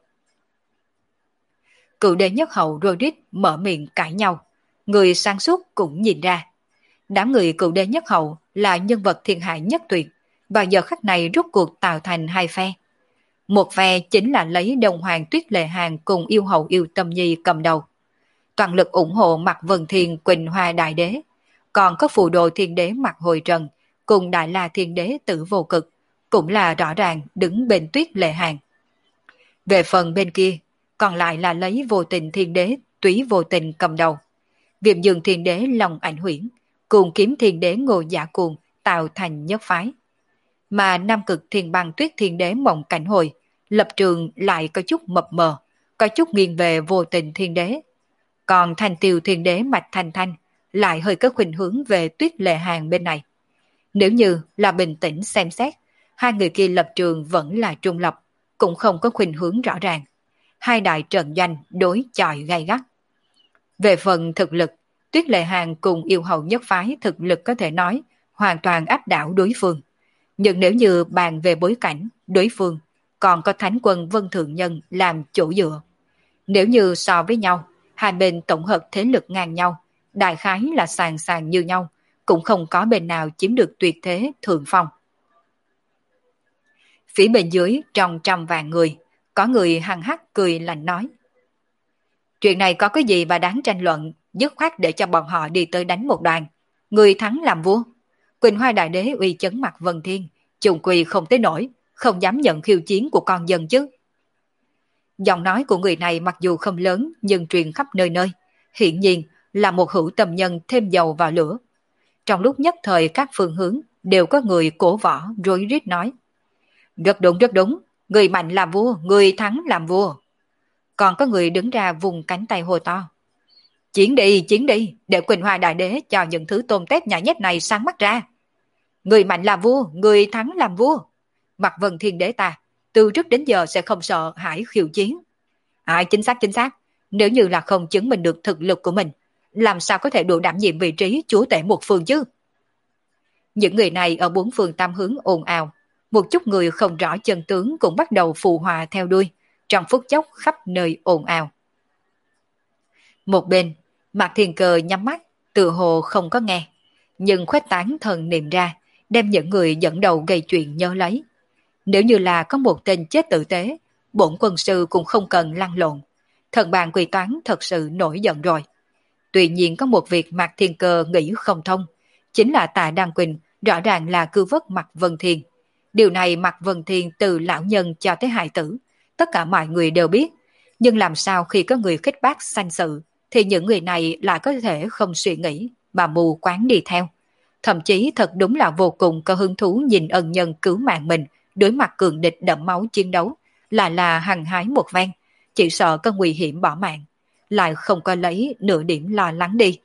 Cựu đế nhất hậu Rodrik mở miệng cãi nhau, người sáng suốt cũng nhìn ra. Đám người cựu đế nhất hậu là nhân vật thiên hại nhất tuyệt, và giờ khắc này rút cuộc tạo thành hai phe. Một phe chính là lấy Đồng Hoàng Tuyết Lệ Hàng cùng yêu hậu yêu tâm nhi cầm đầu, toàn lực ủng hộ Mạc Vân Thiên Quỳnh Hoa Đại Đế, còn có phù đồ thiên đế Mạc Hồi Trần cùng Đại La Thiên Đế Tử Vô Cực cũng là rõ ràng đứng bên Tuyết Lệ Hàng. Về phần bên kia, còn lại là lấy Vô Tình Thiên Đế Túy Vô Tình cầm đầu, Viêm Dương Thiên Đế Long Ảnh Huyễn cùng Kiếm Thiên Đế Ngô Giả Cuồng tạo thành nhất phái. Mà Nam Cực Thiên Băng Tuyết Thiên Đế Mộng Cảnh Hồi lập trường lại có chút mập mờ, có chút nghiêng về Vô Tình Thiên Đế. Còn Thành Tiêu Thiên Đế Mạch Thanh Thanh lại hơi có khuynh hướng về Tuyết Lệ Hàng bên này. Nếu như là bình tĩnh xem xét, hai người kia lập trường vẫn là trung lập, cũng không có khuynh hướng rõ ràng. Hai đại trận doanh đối chọi gay gắt. Về phần thực lực, Tuyết Lệ Hàng cùng yêu hậu nhất phái thực lực có thể nói hoàn toàn áp đảo đối phương. Nhưng nếu như bàn về bối cảnh, đối phương còn có Thánh quân Vân Thượng Nhân làm chỗ dựa. Nếu như so với nhau, hai bên tổng hợp thế lực ngang nhau, đại khái là sàn sàn như nhau, cũng không có bên nào chiếm được tuyệt thế thượng phong. Phía bên dưới trong trăm vạn người, có người hăng hắc cười lạnh nói. Chuyện này có cái gì mà đáng tranh luận, dứt khoát để cho bọn họ đi tới đánh một đoàn. Người thắng làm vua. Quỳnh Hoa Đại Đế uy chấn Mạc Vân Thiên, trùng quỳ không tới nổi, không dám nhận khiêu chiến của con dân chứ. Giọng nói của người này mặc dù không lớn nhưng truyền khắp nơi nơi, hiển nhiên là một hữu tâm nhân thêm dầu vào lửa. Trong lúc nhất thời các phương hướng đều có người cổ võ rối rít nói. Rất đúng rất đúng, người mạnh làm vua, người thắng làm vua. Còn có người đứng ra vùng cánh tay hô to. Chiến đi, chiến đi, để Quỳnh Hoa Đại Đế cho những thứ tôm tép nhả nhép này sáng mắt ra. Người mạnh làm vua, người thắng làm vua. Mạc Vân Thiên Đế ta, từ trước đến giờ sẽ không sợ hãi khiêu chiến. À, chính xác chính xác, nếu như là không chứng minh được thực lực của mình, làm sao có thể đủ đảm nhiệm vị trí chúa tể một phương chứ? Những người này ở bốn phương tam hướng ồn ào, một chút người không rõ chân tướng cũng bắt đầu phù hòa theo đuôi, trong phút chốc khắp nơi ồn ào. Một bên, Mạc Thiên Cơ nhắm mắt, tự hồ không có nghe, nhưng khuếch tán thần niệm ra, đem những người dẫn đầu gây chuyện nhớ lấy. Nếu như là có một tên chết tử tế, bổn quân sư cũng không cần lăn lộn. Thần bàn quỳ toán thật sự nổi giận rồi. Tuy nhiên có một việc Mạc Thiên Cơ nghĩ không thông, chính là Tạ Đăng Quỳnh rõ ràng là cư vất Mạc Vân Thiên. Điều này Mạc Vân Thiên từ lão nhân cho tới hài tử, tất cả mọi người đều biết. Nhưng làm sao khi có người khích bác sanh sự, thì những người này lại có thể không suy nghĩ mà mù quáng đi theo. Thậm chí thật đúng là vô cùng có hứng thú nhìn ân nhân cứu mạng mình đối mặt cường địch đẫm máu chiến đấu, là là hăng hái một ven, chỉ sợ có nguy hiểm bỏ mạng, lại không có lấy nửa điểm lo lắng đi.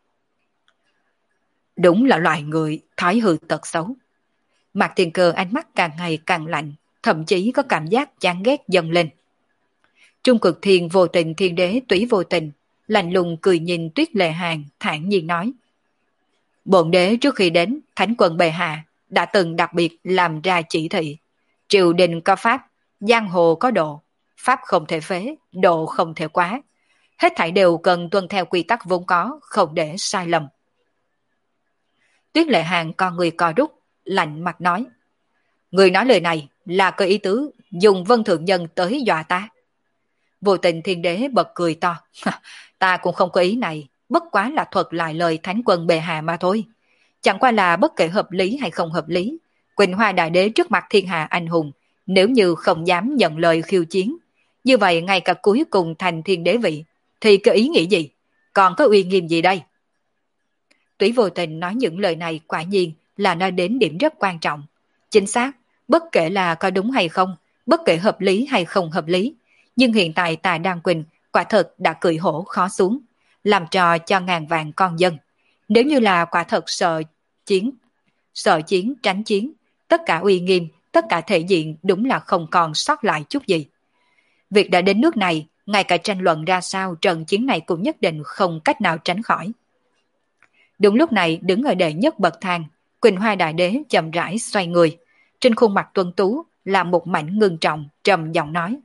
Đúng là loài người thói hư tật xấu. Mạc Thiên Cơ ánh mắt càng ngày càng lạnh, thậm chí có cảm giác chán ghét dâng lên. Trung Cực Thiên vô tình thiên đế túy vô tình, lạnh lùng cười nhìn Tuyết Lệ Hàn, thản nhiên nói. Bổn đế trước khi đến, Thánh quân bệ hạ đã từng đặc biệt làm ra chỉ thị. Triều đình có pháp, giang hồ có độ, pháp không thể phế, độ không thể quá. Hết thảy đều cần tuân theo quy tắc vốn có, không để sai lầm. Tuyết Lệ Hàn con người co rút, lạnh mặt nói. Người nói lời này là có ý tứ dùng Vân Thượng Nhân tới dọa ta. Vô tình thiên đế bật cười to. Ta cũng không có ý này, bất quá là thuật lại lời Thánh quân bệ hạ mà thôi. Chẳng qua là bất kể hợp lý hay không hợp lý, Quỳnh Hoa Đại Đế trước mặt thiên hạ anh hùng, nếu như không dám nhận lời khiêu chiến, như vậy ngay cả cuối cùng thành thiên đế vị, thì có ý nghĩ gì? Còn có uy nghiêm gì đây? Túy vô tình nói những lời này quả nhiên là nói đến điểm rất quan trọng. Chính xác, bất kể là có đúng hay không, bất kể hợp lý hay không hợp lý, nhưng hiện tại Tà Đan Quỳnh quả thật đã cười hổ khó xuống, làm trò cho ngàn vạn con dân. Nếu như là quả thật sợ chiến, sợ chiến tránh chiến, tất cả uy nghiêm, tất cả thể diện đúng là không còn sót lại chút gì. Việc đã đến nước này, ngay cả tranh luận ra sao trận chiến này cũng nhất định không cách nào tránh khỏi. Đúng lúc này đứng ở đệ nhất bậc thang, Quỳnh Hoa Đại Đế chậm rãi xoay người, trên khuôn mặt tuấn tú là một mảnh ngưng trọng, trầm giọng nói.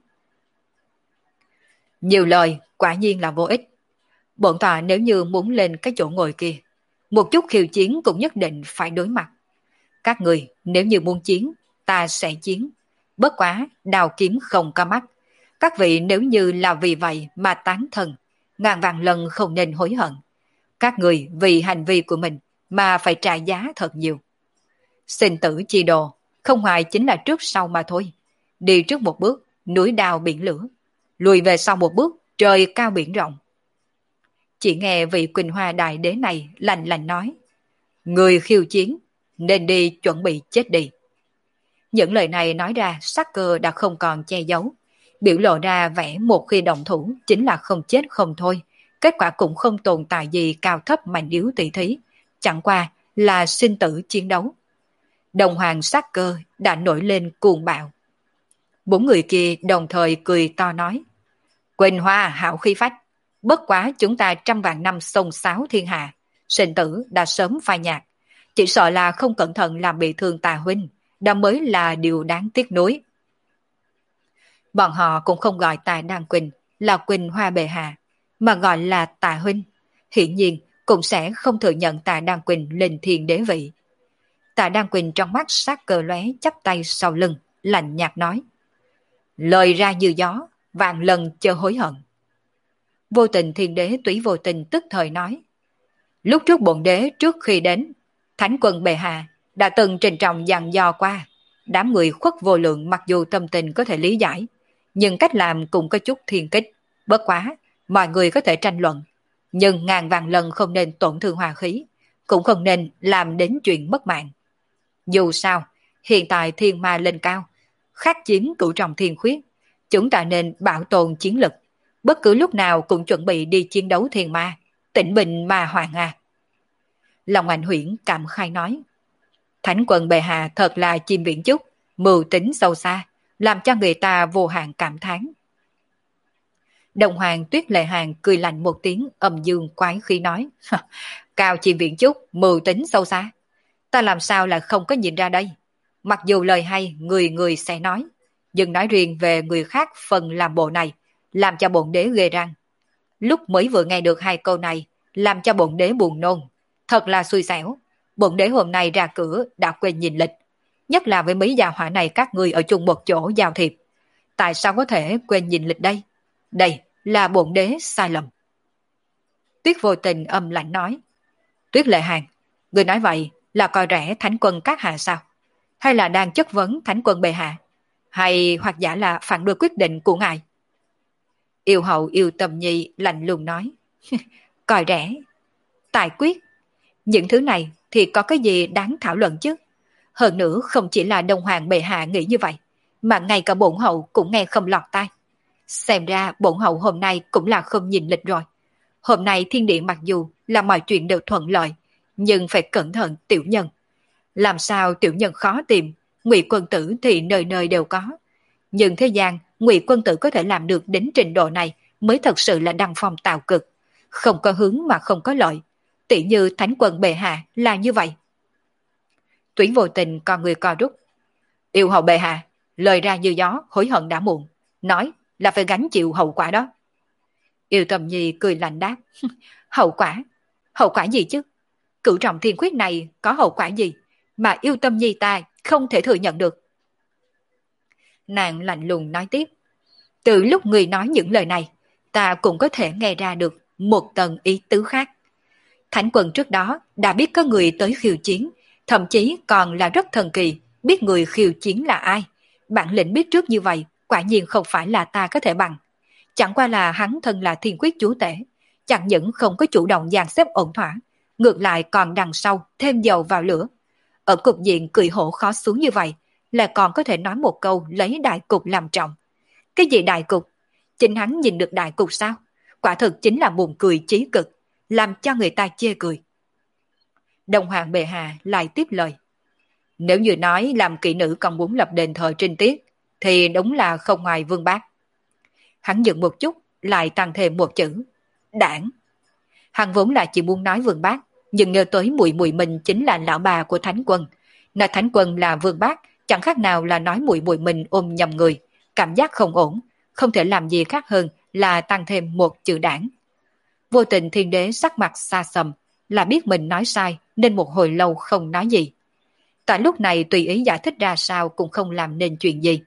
Nhiều lời quả nhiên là vô ích. Bổn tọa nếu như muốn lên cái chỗ ngồi kia, một chút khiêu chiến cũng nhất định phải đối mặt. Các người nếu như muốn chiến, ta sẽ chiến. Bất quá, đào kiếm không có mắt. Các vị nếu như là vì vậy mà tán thần, ngàn vạn lần không nên hối hận. Các người vì hành vi của mình mà phải trả giá thật nhiều. Sinh tử chi đồ, không hoài chính là trước sau mà thôi. Đi trước một bước, núi đao biển lửa. Lùi về sau một bước, trời cao biển rộng. Chỉ nghe vị Quỳnh Hoa Đại Đế này lạnh lạnh nói. Người khiêu chiến, nên đi chuẩn bị chết đi. Những lời này nói ra sắc cơ đã không còn che giấu. Biểu lộ ra vẻ một khi động thủ chính là không chết không thôi. Kết quả cũng không tồn tại gì cao thấp mạnh yếu tỷ thí. Chẳng qua là sinh tử chiến đấu. Đồng hoàng sắc cơ đã nổi lên cuồng bạo. Bốn người kia đồng thời cười to nói. Quỳnh Hoa hảo khí phách. Bất quá chúng ta trăm vạn năm xông xáo thiên hạ. Sinh tử đã sớm phai nhạt. Chỉ sợ là không cẩn thận làm bị thương Tà huynh. Đó mới là điều đáng tiếc nuối. Bọn họ cũng không gọi Tà Đan Quỳnh là Quỳnh Hoa bệ hạ, mà gọi là Tà huynh. Hiển nhiên cũng sẽ không thừa nhận Tà Đan Quỳnh lên thiên đế vị. Tà Đan Quỳnh trong mắt sát cờ lóe chắp tay sau lưng, lạnh nhạt nói. Lời ra như gió, vạn lần chớ hối hận. Vô tình thiên đế túy vô tình tức thời nói. Lúc trước bổn đế trước khi đến, Thánh quân bệ hạ đã từng trình trọng dặn dò qua. Đám người khuất vô lượng mặc dù tâm tình có thể lý giải, nhưng cách làm cũng có chút thiên kích. Bất quá, mọi người có thể tranh luận, nhưng ngàn vạn lần không nên tổn thương hòa khí, cũng không nên làm đến chuyện mất mạng. Dù sao, hiện tại thiên ma lên cao, khát chiếm cửu trọng thiên khuyết, chúng ta nên bảo tồn chiến lực, bất cứ lúc nào cũng chuẩn bị đi chiến đấu thiên ma, tĩnh bình ma hoàng a. Lòng Ảnh Huyễn cảm khai nói. Thánh quân bệ hạ thật là chim biển chúc, mưu tính sâu xa, làm cho người ta vô hạn cảm thán. Đồng hoàng Tuyết Lệ Hàn cười lạnh một tiếng âm dương quái khí nói. Cao chim biển chúc, mưu tính sâu xa. Ta làm sao là không có nhìn ra đây. Mặc dù lời hay người người sẽ nói, nhưng nói riêng về người khác phần làm bộ này, làm cho bổn đế ghê răng. Lúc mới vừa nghe được hai câu này, làm cho bổn đế buồn nôn. Thật là xui xẻo. Bổn đế hôm nay ra cửa đã quên nhìn lịch. Nhất là với mấy gia hỏa này các ngươi ở chung một chỗ giao thiệp. Tại sao có thể quên nhìn lịch đây? Đây là bổn đế sai lầm. Tuyết vô tình âm lạnh nói. Tuyết Lệ Hàn, người nói vậy là coi rẻ Thánh quân các hạ sao? Hay là đang chất vấn Thánh quân bệ hạ? Hay hoặc giả là phản đối quyết định của ngài? Yêu hậu yêu tầm nhi lạnh lùng nói. Coi rẻ, tài quyết, những thứ này thì có cái gì đáng thảo luận chứ? Hơn nữa không chỉ là Đông Hoàng bệ hạ nghĩ như vậy, mà ngay cả bổn hậu cũng nghe không lọt tai. Xem ra bổn hậu hôm nay cũng là không nhìn lịch rồi. Hôm nay thiên địa mặc dù là mọi chuyện đều thuận lợi, nhưng phải cẩn thận tiểu nhân. Làm sao tiểu nhân khó tìm, Ngụy quân tử thì nơi nơi đều có. Nhưng thế gian, Ngụy quân tử có thể làm được đến trình độ này mới thật sự là đăng phong tạo cực. Không có hướng mà không có lợi. Tỷ như thánh quân bệ hạ là như vậy. Tuyển vô tình con người co rút. Yêu hậu bệ hạ, lời ra như gió, hối hận đã muộn. Nói là phải gánh chịu hậu quả đó. Yêu Tâm Nhi cười lạnh đáp. Hậu quả? Hậu quả gì chứ? Cửu trọng thiên khuyết này có hậu quả gì mà Yêu Tâm Nhi ta không thể thừa nhận được? Nàng lạnh lùng nói tiếp. Từ lúc người nói những lời này, ta cũng có thể nghe ra được một tầng ý tứ khác. Thánh quân trước đó đã biết có người tới khiêu chiến, thậm chí còn là rất thần kỳ, biết người khiêu chiến là ai. Bản lĩnh biết trước như vậy, quả nhiên không phải là ta có thể bằng. Chẳng qua là hắn thân là thiên quyết chúa tể, chẳng những không có chủ động dàn xếp ổn thỏa, ngược lại còn đằng sau thêm dầu vào lửa. Ở cục diện cười hổ khó xuống như vậy, là còn có thể nói một câu lấy đại cục làm trọng. Cái gì đại cục? Chính hắn nhìn được đại cục sao? Quả thực chính là buồn cười chí cực, làm cho người ta chê cười. Đồng hoàng bệ hạ lại tiếp lời. Nếu như nói làm kỵ nữ còn muốn lập đền thờ trinh tiết, thì đúng là không ngoài Vương Bác. Hắn dừng một chút, lại tăng thêm một chữ. Đảng. Hắn vốn là chỉ muốn nói Vương Bác, nhưng nhớ tới muội muội mình chính là lão bà của Thánh Quân. Nói Thánh Quân là Vương Bác, chẳng khác nào là nói muội muội mình ôm nhầm người, cảm giác không ổn, không thể làm gì khác hơn là tăng thêm một chữ đảng. Vô tình Thiên Đế sắc mặt xa xăm, là biết mình nói sai nên một hồi lâu không nói gì. Tại lúc này tùy ý giải thích ra sao cũng không làm nên chuyện gì.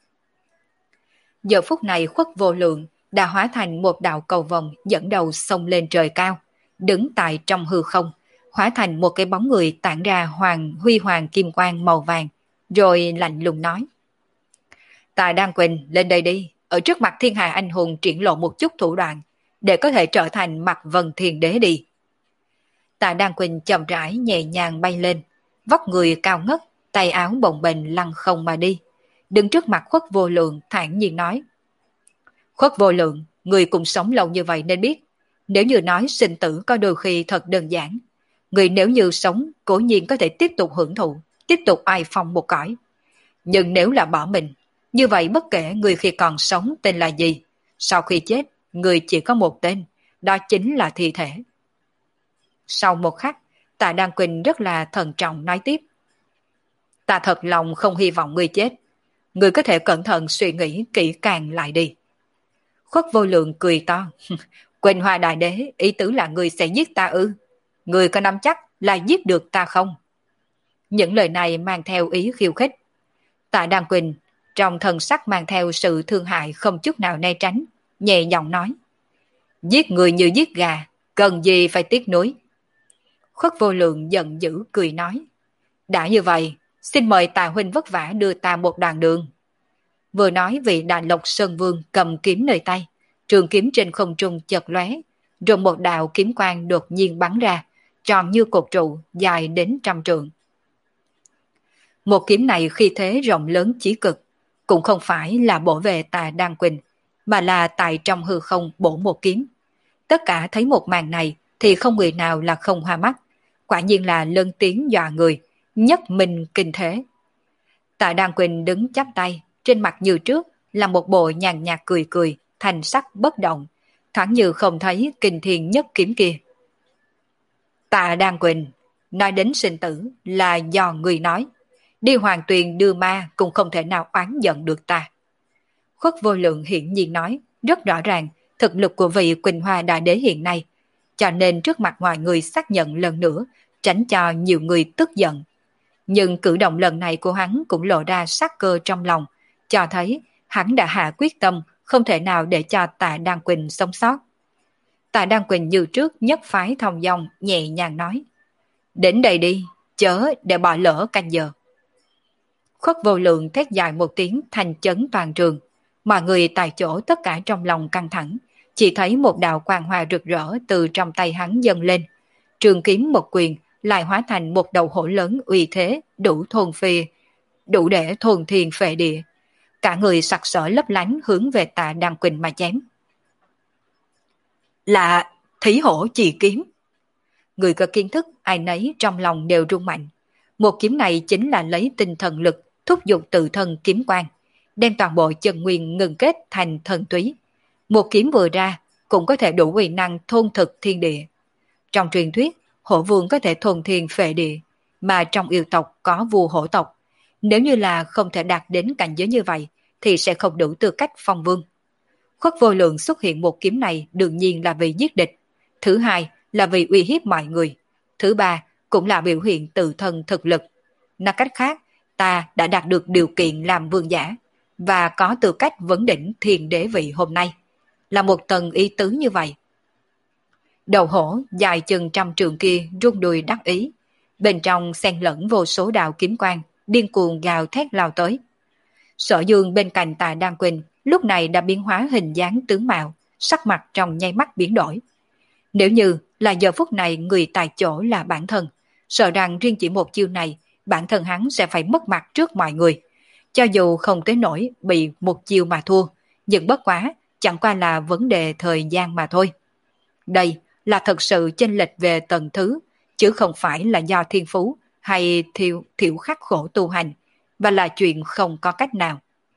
Giờ phút này Khuất Vô Lượng đã hóa thành một đạo cầu vồng dẫn đầu xông lên trời cao, đứng tại trong hư không, hóa thành một cái bóng người tản ra hoàng huy hoàng kim quang màu vàng, rồi lạnh lùng nói. Tài Đan Quỳnh lên đây đi, ở trước mặt thiên hạ anh hùng triển lộ một chút thủ đoạn, để có thể trở thành mặt vân thiên đế đi. Tài Đan Quỳnh chậm rãi nhẹ nhàng bay lên, vóc người cao ngất, tay áo bồng bềnh lăn không mà đi. Đứng trước mặt Khuất Vô Lượng thản nhiên nói. Khuất Vô Lượng, người cùng sống lâu như vậy nên biết, nếu như nói sinh tử có đôi khi thật đơn giản, người nếu như sống cố nhiên có thể tiếp tục hưởng thụ, tiếp tục ai phong một cõi. Nhưng nếu là bỏ mình, như vậy bất kể người khi còn sống tên là gì, sau khi chết, người chỉ có một tên, đó chính là thi thể. Sau một khắc, Tạ Đan Quỳnh rất là thận trọng nói tiếp. Ta thật lòng không hy vọng người chết. Người có thể cẩn thận suy nghĩ kỹ càng lại đi. Khuất Vô Lượng cười to. Quỳnh Hoa Đại Đế, ý tứ là người sẽ giết ta ư? Người có nắm chắc là giết được ta không? Những lời này mang theo ý khiêu khích. Tạ Đan Quỳnh trong thần sắc mang theo sự thương hại không chút nào né tránh, nhẹ giọng nói. Giết người như giết gà, cần gì phải tiếc nuối. Khuất Vô Lượng giận dữ cười nói. Đã như vậy, xin mời Tạ huynh vất vả đưa ta một đoạn đường. Vừa nói vị Đại Lộc Sơn Vương cầm kiếm nơi tay, trường kiếm trên không trung chợt lóe, rồi một đạo kiếm quang đột nhiên bắn ra, tròn như cột trụ, dài đến trăm trượng. Một kiếm này khi thế rộng lớn chí cực, cũng không phải là bổ về Tạ Đan Quỳnh, mà là tại trong hư không bổ một kiếm. Tất cả thấy một màn này thì không người nào là không hoa mắt, quả nhiên là lân tiếng dọa người, nhất mình kinh thế. Tạ Đan Quỳnh đứng chắp tay, trên mặt như trước là một bộ nhàn nhạt cười cười, thành sắc bất động, thoáng như không thấy kinh thiên nhất kiếm kia. Tạ Đan Quỳnh, nói đến sinh tử là do người nói, đi hoàng tuyền đưa ma cũng không thể nào oán giận được ta. Khuất Vô Lượng hiển nhiên nói, rất rõ ràng thực lực của vị Quỳnh Hoa Đại Đế hiện nay, cho nên trước mặt mọi người xác nhận lần nữa, tránh cho nhiều người tức giận. Nhưng cử động lần này của hắn cũng lộ ra sắc cơ trong lòng, cho thấy hắn đã hạ quyết tâm không thể nào để cho Tạ Đan Quỳnh sống sót. Tạ Đan Quỳnh như trước nhất phái thông dong nhẹ nhàng nói. Đến đây đi, chớ để bỏ lỡ canh giờ. Khuất Vô Lượng thét dài một tiếng thành chấn toàn trường. Mọi người tại chỗ tất cả trong lòng căng thẳng, chỉ thấy một đạo quang hoa rực rỡ từ trong tay hắn dâng lên. Trường kiếm một quyền lại hóa thành một đầu hổ lớn uy thế đủ thôn phi, đủ để thôn thiên phệ địa. cả người sặc sỡ lấp lánh hướng về Tạ Đăng Quỳnh mà chém. Là Thí Hổ Chì Kiếm. Người có kiến thức ai nấy trong lòng đều rung mạnh. Một kiếm này chính là lấy tinh thần lực thúc giục tự thân kiếm quang, đem toàn bộ chân nguyên ngừng kết thành thần túy. Một kiếm vừa ra cũng có thể đủ uy năng thôn thực thiên địa. Trong truyền thuyết, hổ vương có thể thôn thiên phệ địa, mà trong yêu tộc có vua hổ tộc. Nếu như là không thể đạt đến cảnh giới như vậy, thì sẽ không đủ tư cách phong vương. Khuất Vô Lượng xuất hiện một kiếm này đương nhiên là vì giết địch. Thứ hai là vì uy hiếp mọi người. Thứ ba cũng là biểu hiện tự thân thực lực. Nói cách khác, ta đã đạt được điều kiện làm vương giả, và có tư cách vấn đỉnh thiên đế vị hôm nay. Là một tầng ý tứ như vậy. Đầu hổ dài chừng trăm trường kia rung đùi đắc ý. Bên trong xen lẫn vô số đạo kiếm quang, điên cuồng gào thét lao tới. Sở Dương bên cạnh Tạ Đăng Quỳnh lúc này đã biến hóa hình dáng tướng mạo, sắc mặt trong nháy mắt biến đổi. Nếu như là giờ phút này người tại chỗ là bản thân, sợ rằng riêng chỉ một chiêu này, bản thân hắn sẽ phải mất mặt trước mọi người. Cho dù không tới nỗi bị một chiêu mà thua, nhưng bất quá chẳng qua là vấn đề thời gian mà thôi. Đây là thật sự chênh lệch về tầng thứ, chứ không phải là do thiên phú hay thiểu, thiểu khắc khổ tu hành, và là chuyện không có cách nào.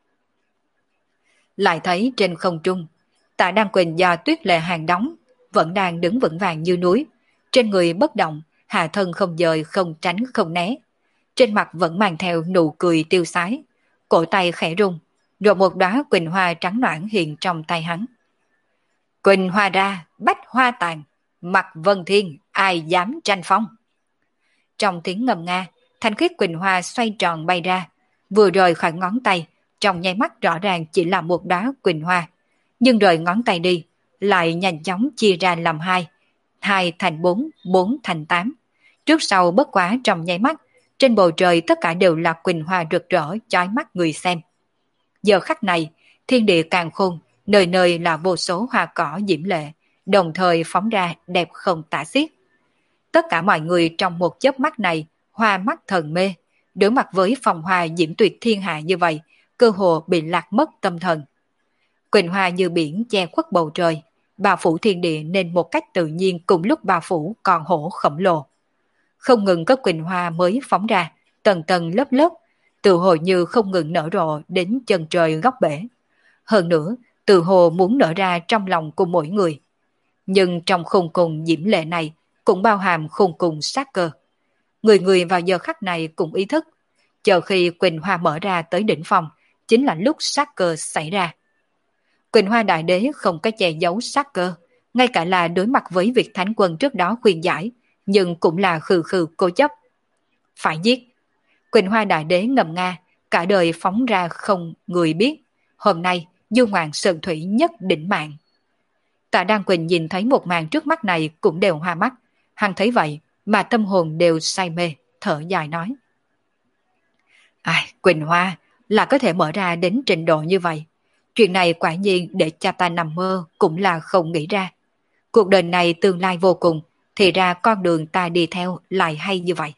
Lại thấy trên không trung, Tạ Đăng Quỳnh do tuyết lệ hàng đóng, vẫn đang đứng vững vàng như núi, trên người bất động, hạ thân không dời không tránh không né. Trên mặt vẫn mang theo nụ cười tiêu sái, cổ tay khẽ rung, rồi một đóa quỳnh hoa trắng noãn hiện trong tay hắn. Quỳnh hoa ra, bách hoa tàn, mặt vân thiên, ai dám tranh phong. Trong tiếng ngầm nga, thanh khiết quỳnh hoa xoay tròn bay ra, vừa rời khỏi ngón tay, trong nháy mắt rõ ràng chỉ là một đóa quỳnh hoa, nhưng rời ngón tay đi, lại nhanh chóng chia ra làm hai, hai thành bốn, bốn thành tám. Trước sau bất quá trong nháy mắt, trên bầu trời tất cả đều là quỳnh hoa rực rỡ chói mắt người xem. Giờ khắc này, thiên địa càn khôn, nơi nơi là vô số hoa cỏ diễm lệ, đồng thời phóng ra đẹp không tả xiết. Tất cả mọi người trong một chớp mắt này, hoa mắt thần mê, đối mặt với phong hoa diễm tuyệt thiên hạ như vậy, cơ hồ bị lạc mất tâm thần. Quỳnh hoa như biển che khuất bầu trời, bao phủ thiên địa nên một cách tự nhiên cùng lúc bao phủ con hổ khổng lồ. Không ngừng có quỳnh hoa mới phóng ra, tầng tầng lớp lớp, tự hồ như không ngừng nở rộ đến chân trời góc bể. Hơn nữa, tự hồ muốn nở ra trong lòng của mỗi người. Nhưng trong khung cùng diễm lệ này cũng bao hàm khung cùng sát cơ. Người người vào giờ khắc này cũng ý thức, chờ khi quỳnh hoa mở ra tới đỉnh phong, chính là lúc sát cơ xảy ra. Quỳnh hoa đại đế không có che giấu sát cơ, ngay cả là đối mặt với việc thánh quân trước đó khuyên giải, nhưng cũng là khư khư cố chấp. Phải giết. Quỳnh hoa đại đế ngầm nga, cả đời phóng ra không người biết. Hôm nay, du ngoạn sơn thủy nhất định mạng. Tạ Đăng Quỳnh nhìn thấy một màn trước mắt này cũng đều hoa mắt. Hắn thấy vậy mà tâm hồn đều say mê, thở dài nói. Ai, Quỳnh hoa là có thể mở ra đến trình độ như vậy. Chuyện này quả nhiên để cha ta nằm mơ cũng là không nghĩ ra. Cuộc đời này tương lai vô cùng, thì ra con đường ta đi theo lại hay như vậy.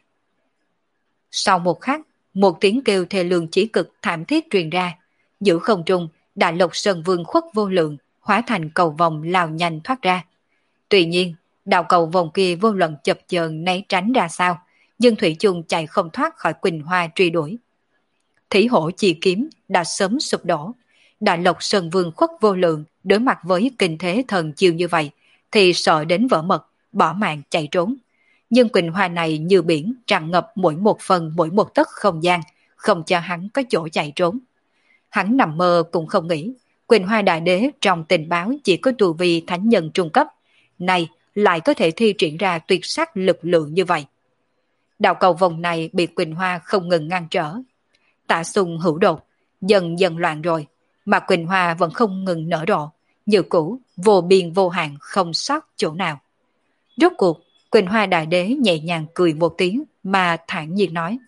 Sau một khắc, một tiếng kêu thê lương chí cực thảm thiết truyền ra. Giữa không trung, Đại Lộc Sơn Vương Khuất Vô Lượng hóa thành cầu vòng lao nhanh thoát ra. Tuy nhiên, đạo cầu vòng kia vô luận chập chờn né tránh ra sao, nhưng thủy chung chạy không thoát khỏi quỳnh hoa truy đuổi. Thủy hổ chi kiếm đã sớm sụp đổ. Đại Lộc Sơn Vương Khuất Vô Lượng đối mặt với kinh thế thần chiêu như vậy, thì sợ đến vỡ mật, bỏ mạng chạy trốn. Nhưng quỳnh hoa này như biển tràn ngập mỗi một phần mỗi một tấc không gian, không cho hắn có chỗ chạy trốn. Hắn nằm mơ cũng không nghĩ, quỳnh hoa đại đế trong tình báo chỉ có tu vi thánh nhân trung cấp, này lại có thể thi triển ra tuyệt sắc lực lượng như vậy. Đạo cầu vòng này bị quỳnh hoa không ngừng ngăn trở. Tạ xung hữu đột, dần dần loạn rồi, mà quỳnh hoa vẫn không ngừng nở rộ, như cũ, vô biên vô hạn không sót chỗ nào. Rốt cuộc, quỳnh hoa đại đế nhẹ nhàng cười một tiếng mà thản nhiên nói.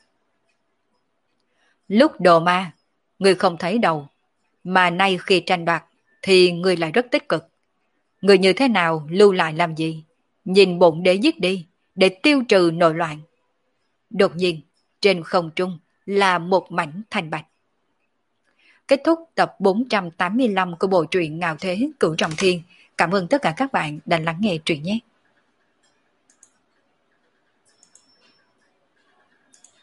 Lúc đồ ma, ngươi không thấy đâu, mà nay khi tranh đoạt thì ngươi lại rất tích cực. Ngươi như thế nào lưu lại làm gì? Nhìn bổn đế giết đi, để tiêu trừ nội loạn. Đột nhiên, trên không trung là một mảnh thanh bạch. kết thúc tập bốn trăm tám mươi lăm của bộ truyện Ngạo Thế Cửu Trọng Thiên. Cảm ơn tất cả các bạn đã lắng nghe truyện nhé.